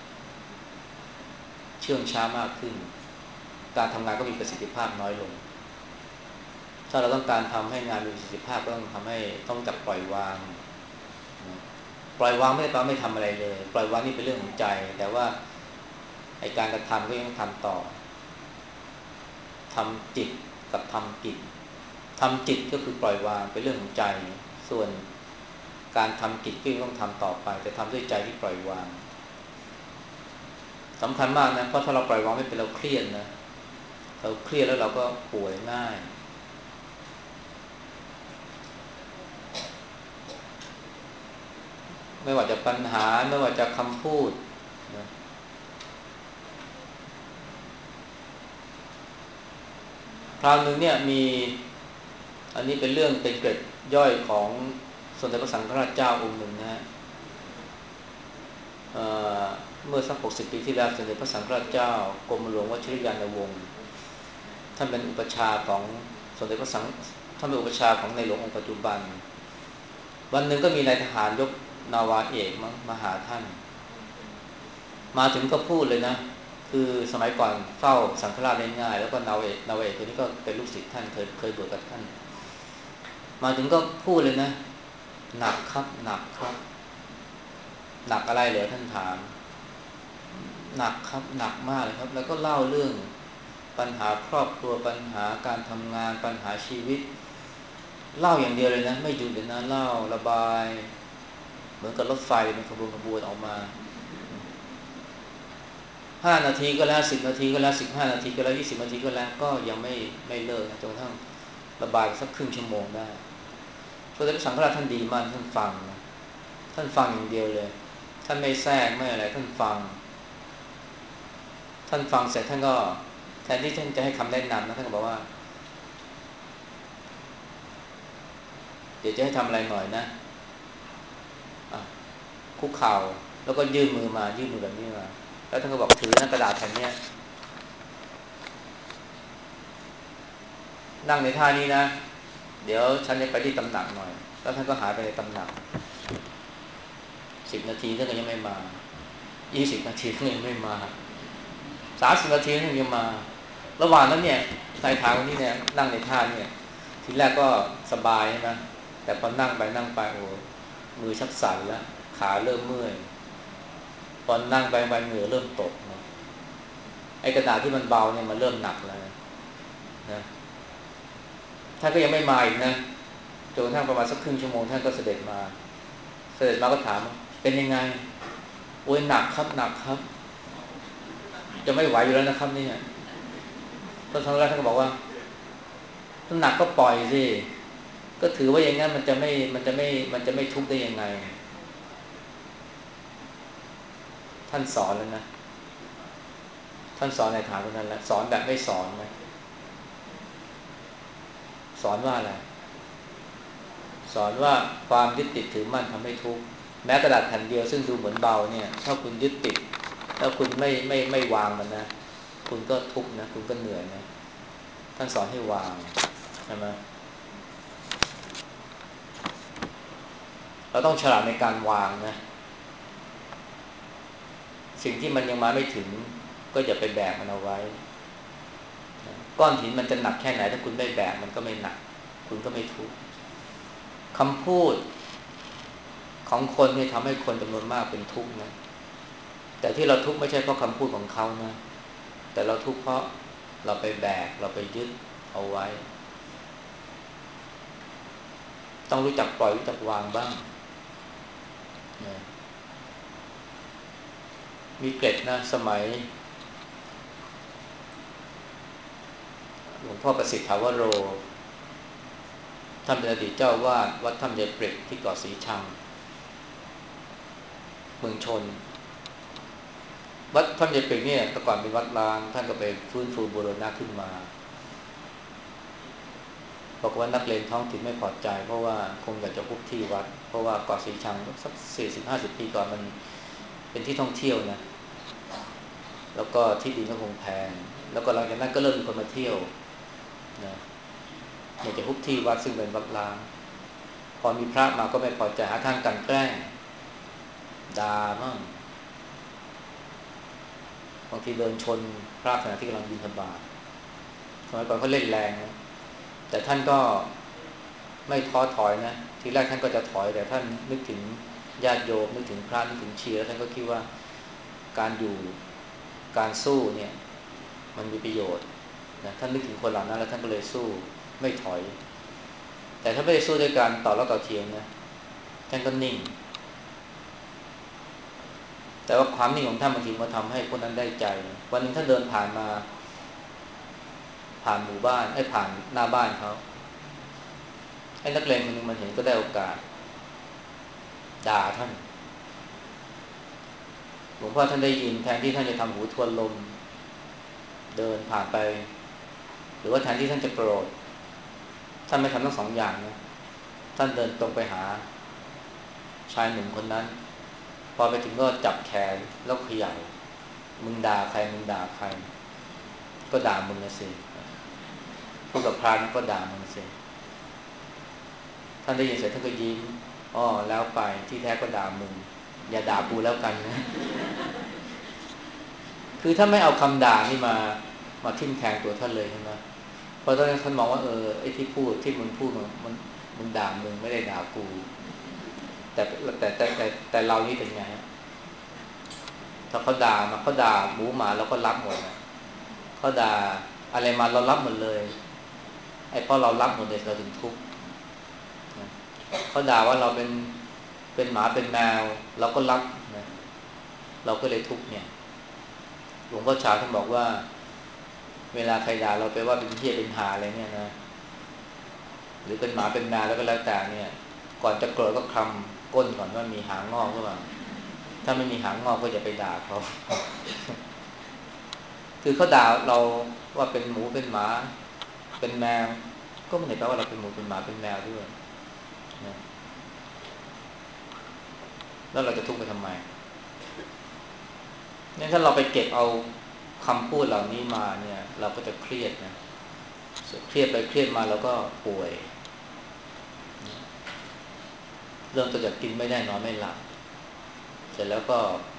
เชื่องช้ามากขึ้นการทำงานก็มีประสิทธิภาพน้อยลงถ้าเราต้องการทำให้งานมีประสิทธิภาพก็ต้องทำให้ต้องจับปล่อยวางปล่อยวางไม่ได้แปลว่าไม่ทำอะไรเลยปล่อยวางนี่เป็นเรื่องของใจแต่ว่าไอ้การกระทำก็ยังต้องทำต่อทำจิตกับทำกิจทำจิตก็คือปล่อยวางเป็นเรื่องของใจส่วนการทำกิจก็ยังต้องทำต่อไปแต่ทำด้วยใจที่ปล่อยวางสำคัญมากนะเพราะถ้าเราปล่อยวางไม่เป็นเราเครียดนะเราเครียดแล้วเราก็ป่วยง่ายไม่ว่าจะปัญหาไม่ว่าจะคำพูดนะคราวหนึ่งเนี่ยมีอันนี้เป็นเรื่องเป็นเกร็ดย่อยของสมเด็จพระสังฆราชเจ้าองค์หนึ่งนะฮะเเมื่อสักหกสิบปีที่แล้วสมเด็จพระสังฆราชเจ้ากรมหลวงวชิรยานวงศ์ท่านเป็นอุปชาของสมเด็จพระสังท่านเป็นอุปชาของในหลวงองค์ปัจจุบันวันหนึ่งก็มีนายทหารยศนาวาเอกมั้งมาหาท่านมาถึงก็พูดเลยนะคือสมัยก่อนเฝ้าสังฆราชได้ง่ายแล้วก็นาวาเอกนาวาเอกคนนี้ก็เป็นลูกศิษย์ท่านเคยเคยบวชกับท่านมาถึงก็พูดเลยนะหนักครับหนักครับหนักอะไรเหรอท่านถามหนักครับหนักมากเลยครับแล้วก็เล่าเรื่องปัญหาครอบครัวปัญหาการทำงานปัญหาชีวิตเล่าอย่างเดียวเลยนะไม่หยุดเลยนะเล่าระบายเหมือนกับรถไฟเป็นขบวนขบวนออกมาห้านาทีก็แล้วสิบนาทีก็แล้วสิบห้านาทีก็แล้วยี่สิบนาทีก็แล้วก็ยังไม่ไม่เลิกนะจนกระทั่งระบายสักครึ่งชั่วโมงได้พระเดชพระสังฆราชท่านดีมากท่านฟังนะท่านฟังอย่างเดียวเลยท่านไม่แทรกไม่อะไรท่านฟังท่านฟังเสร็จท่านก็แทนที่ท่านจะให้คำแนะนำนะท่านก็บอกว่าเดี๋ยวจะให้ทำอะไรหน่อยนะคุกเข่าแล้วก็ยื่นมือมายื่นมือแบบนี้มาแล้วท่านก็บอกถือหน้ากระดาษแผ่นนี้นั่งในท่านี้นะเดี๋ยวฉันจะไปที่ตำหนักหน่อยแล้วท่านก็หายไปในตำหนักสิบนาทีท่านก็ยังไม่มายี่สิบนาทีท่านยังไม่มาสามสิบนาทีท่านยังมาระหว่างนั้นเนี่ยนายทางคนนี้เนี่ยนั่งในท่าเนี่ยทีแรกก็สบายใช่ไหมแต่พอนั่งไปนั่งไปโอ้มือชักสั่นแล้วขาเริ่มเมื่อยพอนั่งไปไปเหงื่อเริ่มตกนะไอ้กระดาษที่มันเบาเนี่ยมันเริ่มหนักแล้วนะท่านก็ยังไม่มาอีกนะจนกระทั่งประมาณสักครึ่งชั่วโมงท่านก็เสด็จมาเสด็จมาก็ถามเป็นยังไงโอ้ยหนักครับหนักครับจะไม่ไหวอยู่แล้วนะครับนี่ตอนครั้งแรกท่านก็บอกว่าถ้าหนักก็ปล่อยสิก็ถือว่าอย่างงั้นมันจะไม่มันจะไม่มันจะไม่ทุกข์ได้ยังไงท่านสอนแล้วนะท่านสอนในฐานตรงนั้นแหละสอนแบบไม่สอนนะสอนว่าอะไรสอนว่าความยึดติดถือมั่นทำให้ทุกข์แม้กระดาษแผ่นเดียวซึ่งดูเหมือนเบาเนี่ยถ้าคุณยึดติดแล้วคุณไม่ไม่ไม่วางมันนะคุณก็ทุกข์นะคุณก็เหนื่อยนะท่านสอนให้วางใช่ไหมเราต้องฉลาดในการวางนะสิ่งที่มันยังมาไม่ถึงก็อย่าไปแบกมันเอาไว้ก้อนหินมันจะหนักแค่ไหนถ้าคุณไม่แบกมันก็ไม่หนักคุณก็ไม่ทุกข์คำพูดของคนนี่ทำให้คนจำนวนมากเป็นทุกข์นะแต่ที่เราทุกข์ไม่ใช่เพราะคำพูดของเขานะแต่เราทุกข์เพราะเราไปแบกเราไปยึดเอาไว้ต้องรู้จักปล่อยรู้จักวางบ้างนะมีเกร็ดนะสมัยหลวงพ่อประสิทธิ์ถาวโรท่านเป็นอดีตเจ้าวาดวัดถ้ำยายเปรกที่เกาะสีชังเมืองชนวัดถ้ำยายเปรกเนี่ยแต่ก่อนเป็นวัดร้างท่านก็ไปฟื้นฟูบูรณะขึ้นมาบอกว่านักเลงท้องถิ่นไม่พอใจเพราะว่าคงอยากจะพุกที่วัดเพราะว่าเกาะสีชังสักสี่สิบห้าสิบปีก่อนมันเป็นที่ท่องเที่ยวนะแล้วก็ที่ดินก็คงแพงแล้วก็หลังจากนั้นก็เริ่มมีคนมาเที่ยวนะอยากจะพุกที่วัดซึ่งเป็นวัดร้างพอมีพระมาก็ไม่พอใจหาทางกลั่นแกล้งด่ามั่งบางทีเดินชนพระขณะที่กำลังบิณฑบาตสมัยก่อนเขาเล่นแรงนะแต่ท่านก็ไม่ท้อถอยนะทีแรกท่านก็จะถอยแต่ท่านนึกถึงญาติโยมนึกถึงพระนึกถึงชีแล้วท่านก็คิดว่าการอยู่การสู้เนี่ยมันมีประโยชน์นะท่านนึกถึงคนเหล่านั้นแล้วท่านก็เลยสู้ไม่ถอยแต่ถ้าไม่ได้สู้ด้วยการต่อแล้วต่อเทียงนะท่านก็นิ่งแต่ว่าความนิ่งของท่านบางทีมันทำให้คนนั้นได้ใจวันหนึ่งท่านเดินผ่านมาผ่านหมู่บ้านไอ้ผ่านหน้าบ้านเขาไอ้นักเลงคนนึงมันเห็นก็ได้โอกาสด่าท่านหลวงพ่อท่านได้ยินแทนที่ท่านจะทำหูทวนลมเดินผ่านไปหรือว่าแทนที่ท่านจะโกรธท่านไม่ทำทั้งสองอย่างนะท่านเดินตรงไปหาชายหนุ่มคนนั้นพอไปถึงก็จับแขนแล้วเขย่ามึงด่าใครมึงด่าใครก็ด่ามึงนะสิพูดกับพรานก็ด่ามึงสิท่านได้ยินเสร็จท่านก็ยิ้มอ้อแล้วไปที่แท้ก็ด่ามึงอย่าด่ากูแล้วกันนะคือถ้าไม่เอาคำด่านี่มามาทิ่มแทงตัวท่านเลยใช่ไหมเพราะตอนนั้นท่านมองว่าเออไอ้ที่พูดที่มึงพูดมันมันมึงด่ามึงไม่ได้ด่ากูแต่แต่แต่แต่แต่เรานี่เป็นไงฮะถ้าเขาด่ามาเขาด่าหมูหมาเราก็รับหมดนะเขาด่าอะไรมาเรารับหมดเลยไอ้พอเรารับหมดเลยเราถึงทุกข์เขาด่าว่าเราเป็นเป็นหมาเป็นแมวเราก็รับนะเราก็เลยทุกข์เนี่ยหลวงพ่อชาท่านบอกว่าเวลาใครด่าเราไปว่าเป็นเหี้ยเป็นหาอะไรเนี่ยนะหรือเป็นหมาเป็นแมวแล้วก็แล้วแต่เนี่ยก่อนจะโกรธก็คลำก้นก่อนว่ามีหางงอกหรือเปล่าถ้าไม่มีหางงอกก็อย่าไปด่าเขาคือเขาด่าเราว่าเป็นหมูเป็นหมาเป็นแมวก็ไม่เห็นแปลว่าเราเป็นหมูเป็นหมาเป็นแมวด้วยนะแล้วเราจะทุกข์ไปทำไมเนี่ยถ้าเราไปเก็บเอาคำพูดเหล่านี้มาเนี่ยเราก็จะเครียดนะเครียดไปเครียดมาแล้วก็ป่วยเริ่มต้นจากกินไม่ได้นอนไม่หลับเสร็จแล้วก็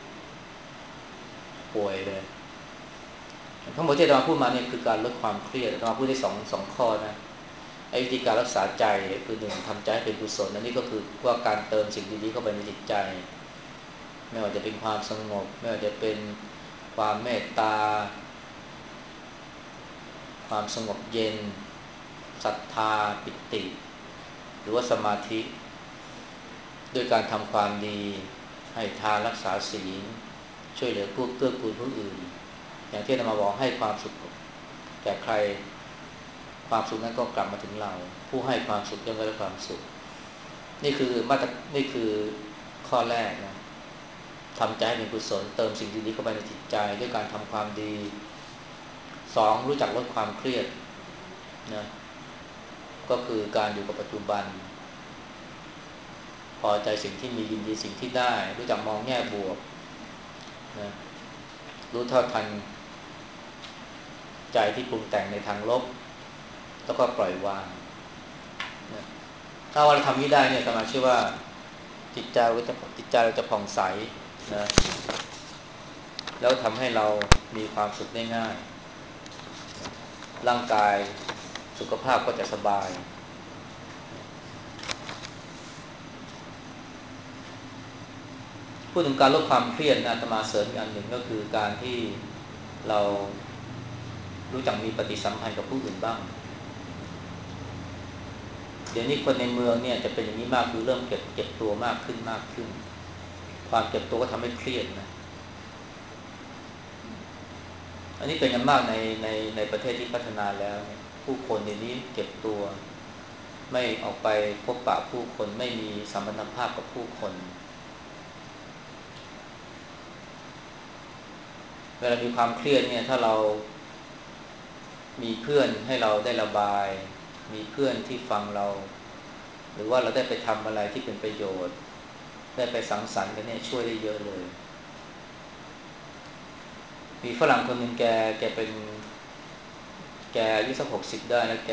ป่วยเลยทั้งหมดที่อาจารย์พูดมาเนี่ยคือการลดความเครียดอาจารย์พูดได้สองสองข้อนะไอ้วิธีการรักษาใจคือหนึ่งทำใจให้เป็นกุศลอันนี้ก็คือว่าการเติมสิ่งดีๆเข้าไปในจิตใจไม่ว่าจะเป็นความสงบไม่ว่าจะเป็นความเมตตาความสงบเย็นศรัทธาปิติหรือว่าสมาธิด้วยการทำความดีให้ทานรักษาศีลช่วยเหลือผู้เกื้อกูลผู้อื่นอย่างที่อาจารย์มาบอกให้ความสุขแก่ใครความสุขนั้นก็กลับมาถึงเราผู้ให้ความสุขย่อมได้ความสุขนี่คือมาตรนี่คือข้อแรกนะทำใจให้เป็นกุศลเติมสิ่งดีๆเข้าไปในจิตใจด้วยการทำความดีสองรู้จักลดความเครียดนะก็คือการอยู่กับปัจจุบันพอใจสิ่งที่มียินดีสิ่งที่ได้รู้จักมองแง่บวกนะรู้เท่าทันใจที่ปรุงแต่งในทางลบแล้วก็ปล่อยวางนะถ้าเราทำนี้ได้เนี่ยสมาเชื่อว่าจิตใจเราจะจิตใจเราจะผ่องใสนะแล้วทำให้เรามีความสุขได้ง่ายร่างกายสุขภาพก็จะสบายพูดถึงการลดความเครียดนะอาตมาเสริมอีกอันหนึ่งก็คือการที่เรารู้จักมีปฏิสัมพันธ์กับผู้อื่นบ้างเดี๋ยวนี้คนในเมืองเนี่ยจะเป็นอย่างนี้มากคือเริ่มเก็บเก็บตัวมากขึ้นมากขึ้นความเก็บตัวก็ทำให้เครียดนะอันนี้เป็นกันมากในในในประเทศที่พัฒนาแล้วเนี่ยผู้คนเดี๋ยวนี้เก็บตัวไม่ออกไปพบปะผู้คนไม่มีสัมพันธภาพกับผู้คนเวลามีความเครียดเนี่ยถ้าเรามีเพื่อนให้เราได้ระบายมีเพื่อนที่ฟังเราหรือว่าเราได้ไปทำอะไรที่เป็นประโยชน์ได้ไปสังสรรค์กันเนี่ยช่วยได้เยอะเลยมีฝรั่งคนหนึ่งแกแกเป็นแกอายุสักหกสิบได้แล้วแก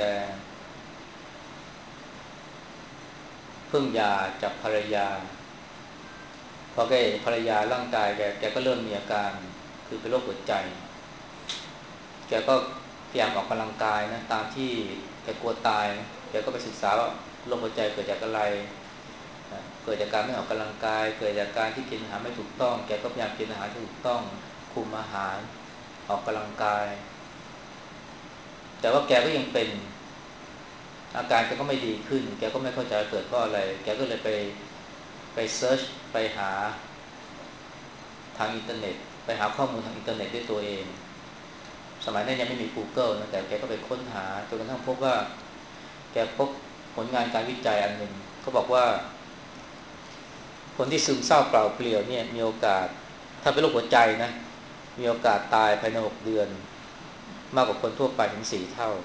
เพิ่งหย่าจากภรรยาพอแกเห็นภรรยาร่างกายแกแกก็เริ่มมีอาการคือเป็นโรคหัวใจแกก็พยายามออกกำลังกายนะตามที่แกกลัวตายแกก็ไปศึกษาว่าโรคหัวใจเกิดจากอะไรเกิดจากการไม่ออกกำลังกายเกิดจากการที่กินอาหารไม่ถูกต้องแกก็พยายามกินอาหารที่ถูกต้องคุมอาหารออกกำลังกายแต่ว่าแกก็ยังเป็นอาการแกก็ไม่ดีขึ้นแกก็ไม่เข้าใจเกิดเพราะอะไรแกก็เลยไปไปเซิร์ชไปหาทางอินเทอร์เน็ตไปหาข้อมูลทางอินเทอร์เน็ตด้วยตัวเองสมัยนั้นยังไม่มี Google นะแต่แกก็ไปค้นหาจนกระทั่งพบว่าแกพบผลงานการวิจัยอันหนึ่งเขาบอกว่าคนที่ซึมเศร้าเปล่าเปลี่ยวเนี่ยมีโอกาสถ้าเป็นโรคหัวใจนะมีโอกาสตายภายในหกเดือนมากกว่าคนทั่วไปถึงสี่เท่า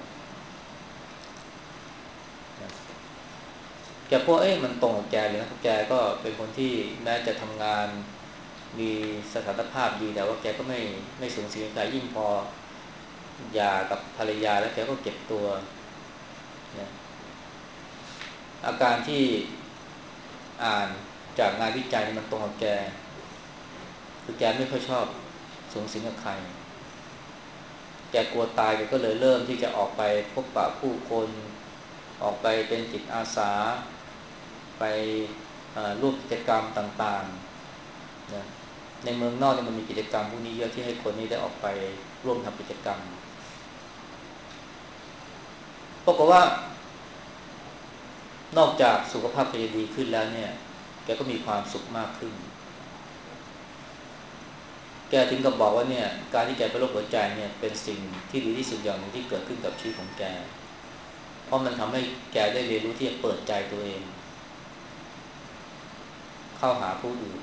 แกพวกเอ๊ะมันตรงกับแกเลยนะแกก็เป็นคนที่แม้จะทำงานมีสถานภาพดีแต่ว่าแกก็ไม่ไม่สูงสิงกับใครยิ่งพอหย่ากับภรรยาแล้วแกก็เก็บตัวนะอาการที่อ่านจากงานวิจัยมันตรงกับแกคือแกไม่ค่อยชอบสูงสิงกับใครแกกลัวตายแกก็เลยเริ่มที่จะออกไปพบปะผู้คนออกไปเป็นจิตอาสาไปร่วมกิจกรรมต่างๆนะในเมืองนอกเนี่ยมันมีกิจกรรมพวกนี้เยอะที่ให้คนนี้ได้ออกไปร่วมทำกิจกรรมปรากฏว่านอกจากสุขภาพแกจะดีขึ้นแล้วเนี่ยแกก็มีความสุขมากขึ้นแกถึงกับบอกว่าเนี่ยการที่แกเป็นโรคหัวใจเนี่ยเป็นสิ่งที่ดีที่สุดอย่างหนึ่งที่เกิดขึ้นกับชีวิตของแกเพราะมันทำให้แกได้เรียนรู้ที่จะเปิดใจตัวเองเข้าหาผู้อื่น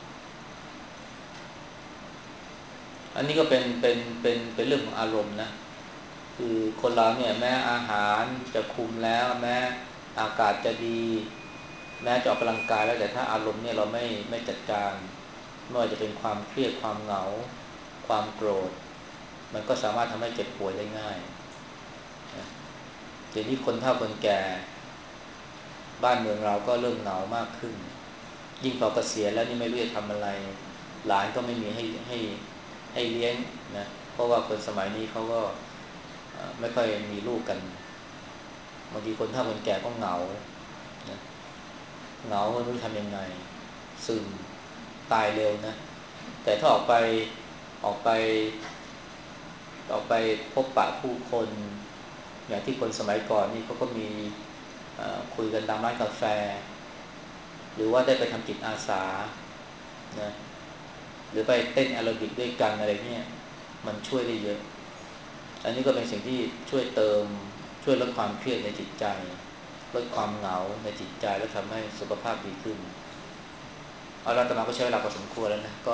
อันนี้ก็เป็นเป็นเป็นเป็นเรื่องของอารมณ์นะคือคนเราเนี่ยแม้อาหารจะคุมแล้วแม้อากาศจะดีแม้จะออกกำลังกายแล้วแต่ถ้าอารมณ์เนี่ยเราไม่ไม่จัดการไม่ว่าจะเป็นความเครียดความเหงาความโกรธมันก็สามารถทำให้เจ็บป่วยได้ง่ายนะเดี๋ยวนี้คนเฒ่าคนแก่บ้านเมืองเราก็เริ่มเหงามากขึ้นยิ่งพอเกษียณแล้วนี่ไม่รู้จะทำอะไรหลานก็ไม่มีให้ให้ให้เลี้ยงนะเพราะว่าคนสมัยนี้เขาก็ไม่ค่อยมีลูกกันบางทีคนเฒ่าคนแก่ก็เหงานะเหงาไม่รู้ทำยังไงซึมตายเร็วนะแต่ถ้าออกไปออกไปออกไปพบปะผู้คนอย่างที่คนสมัยก่อนนี่เขาก็มีคุยกันตามร้านกาแฟหรือว่าได้ไปทำจิตอาสานะหรือไปเต้นแอโรบิกด้วยกันอะไรเงี้ยมันช่วยได้เยอะอันนี้ก็เป็นสิ่งที่ช่วยเติมช่วยลดความเครียดในจิตใจลดความเหงาในจิตใจและทำให้สุขภาพดีขึ้นเอาละตมาก็ใช้เวลาพอสมควรแล้วนะก็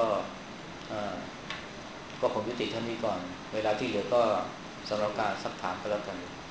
ก็คงยุติเท่านี้ก่อนเวลาที่เหลือก็สำหรับการซักถามก็แล้วกัน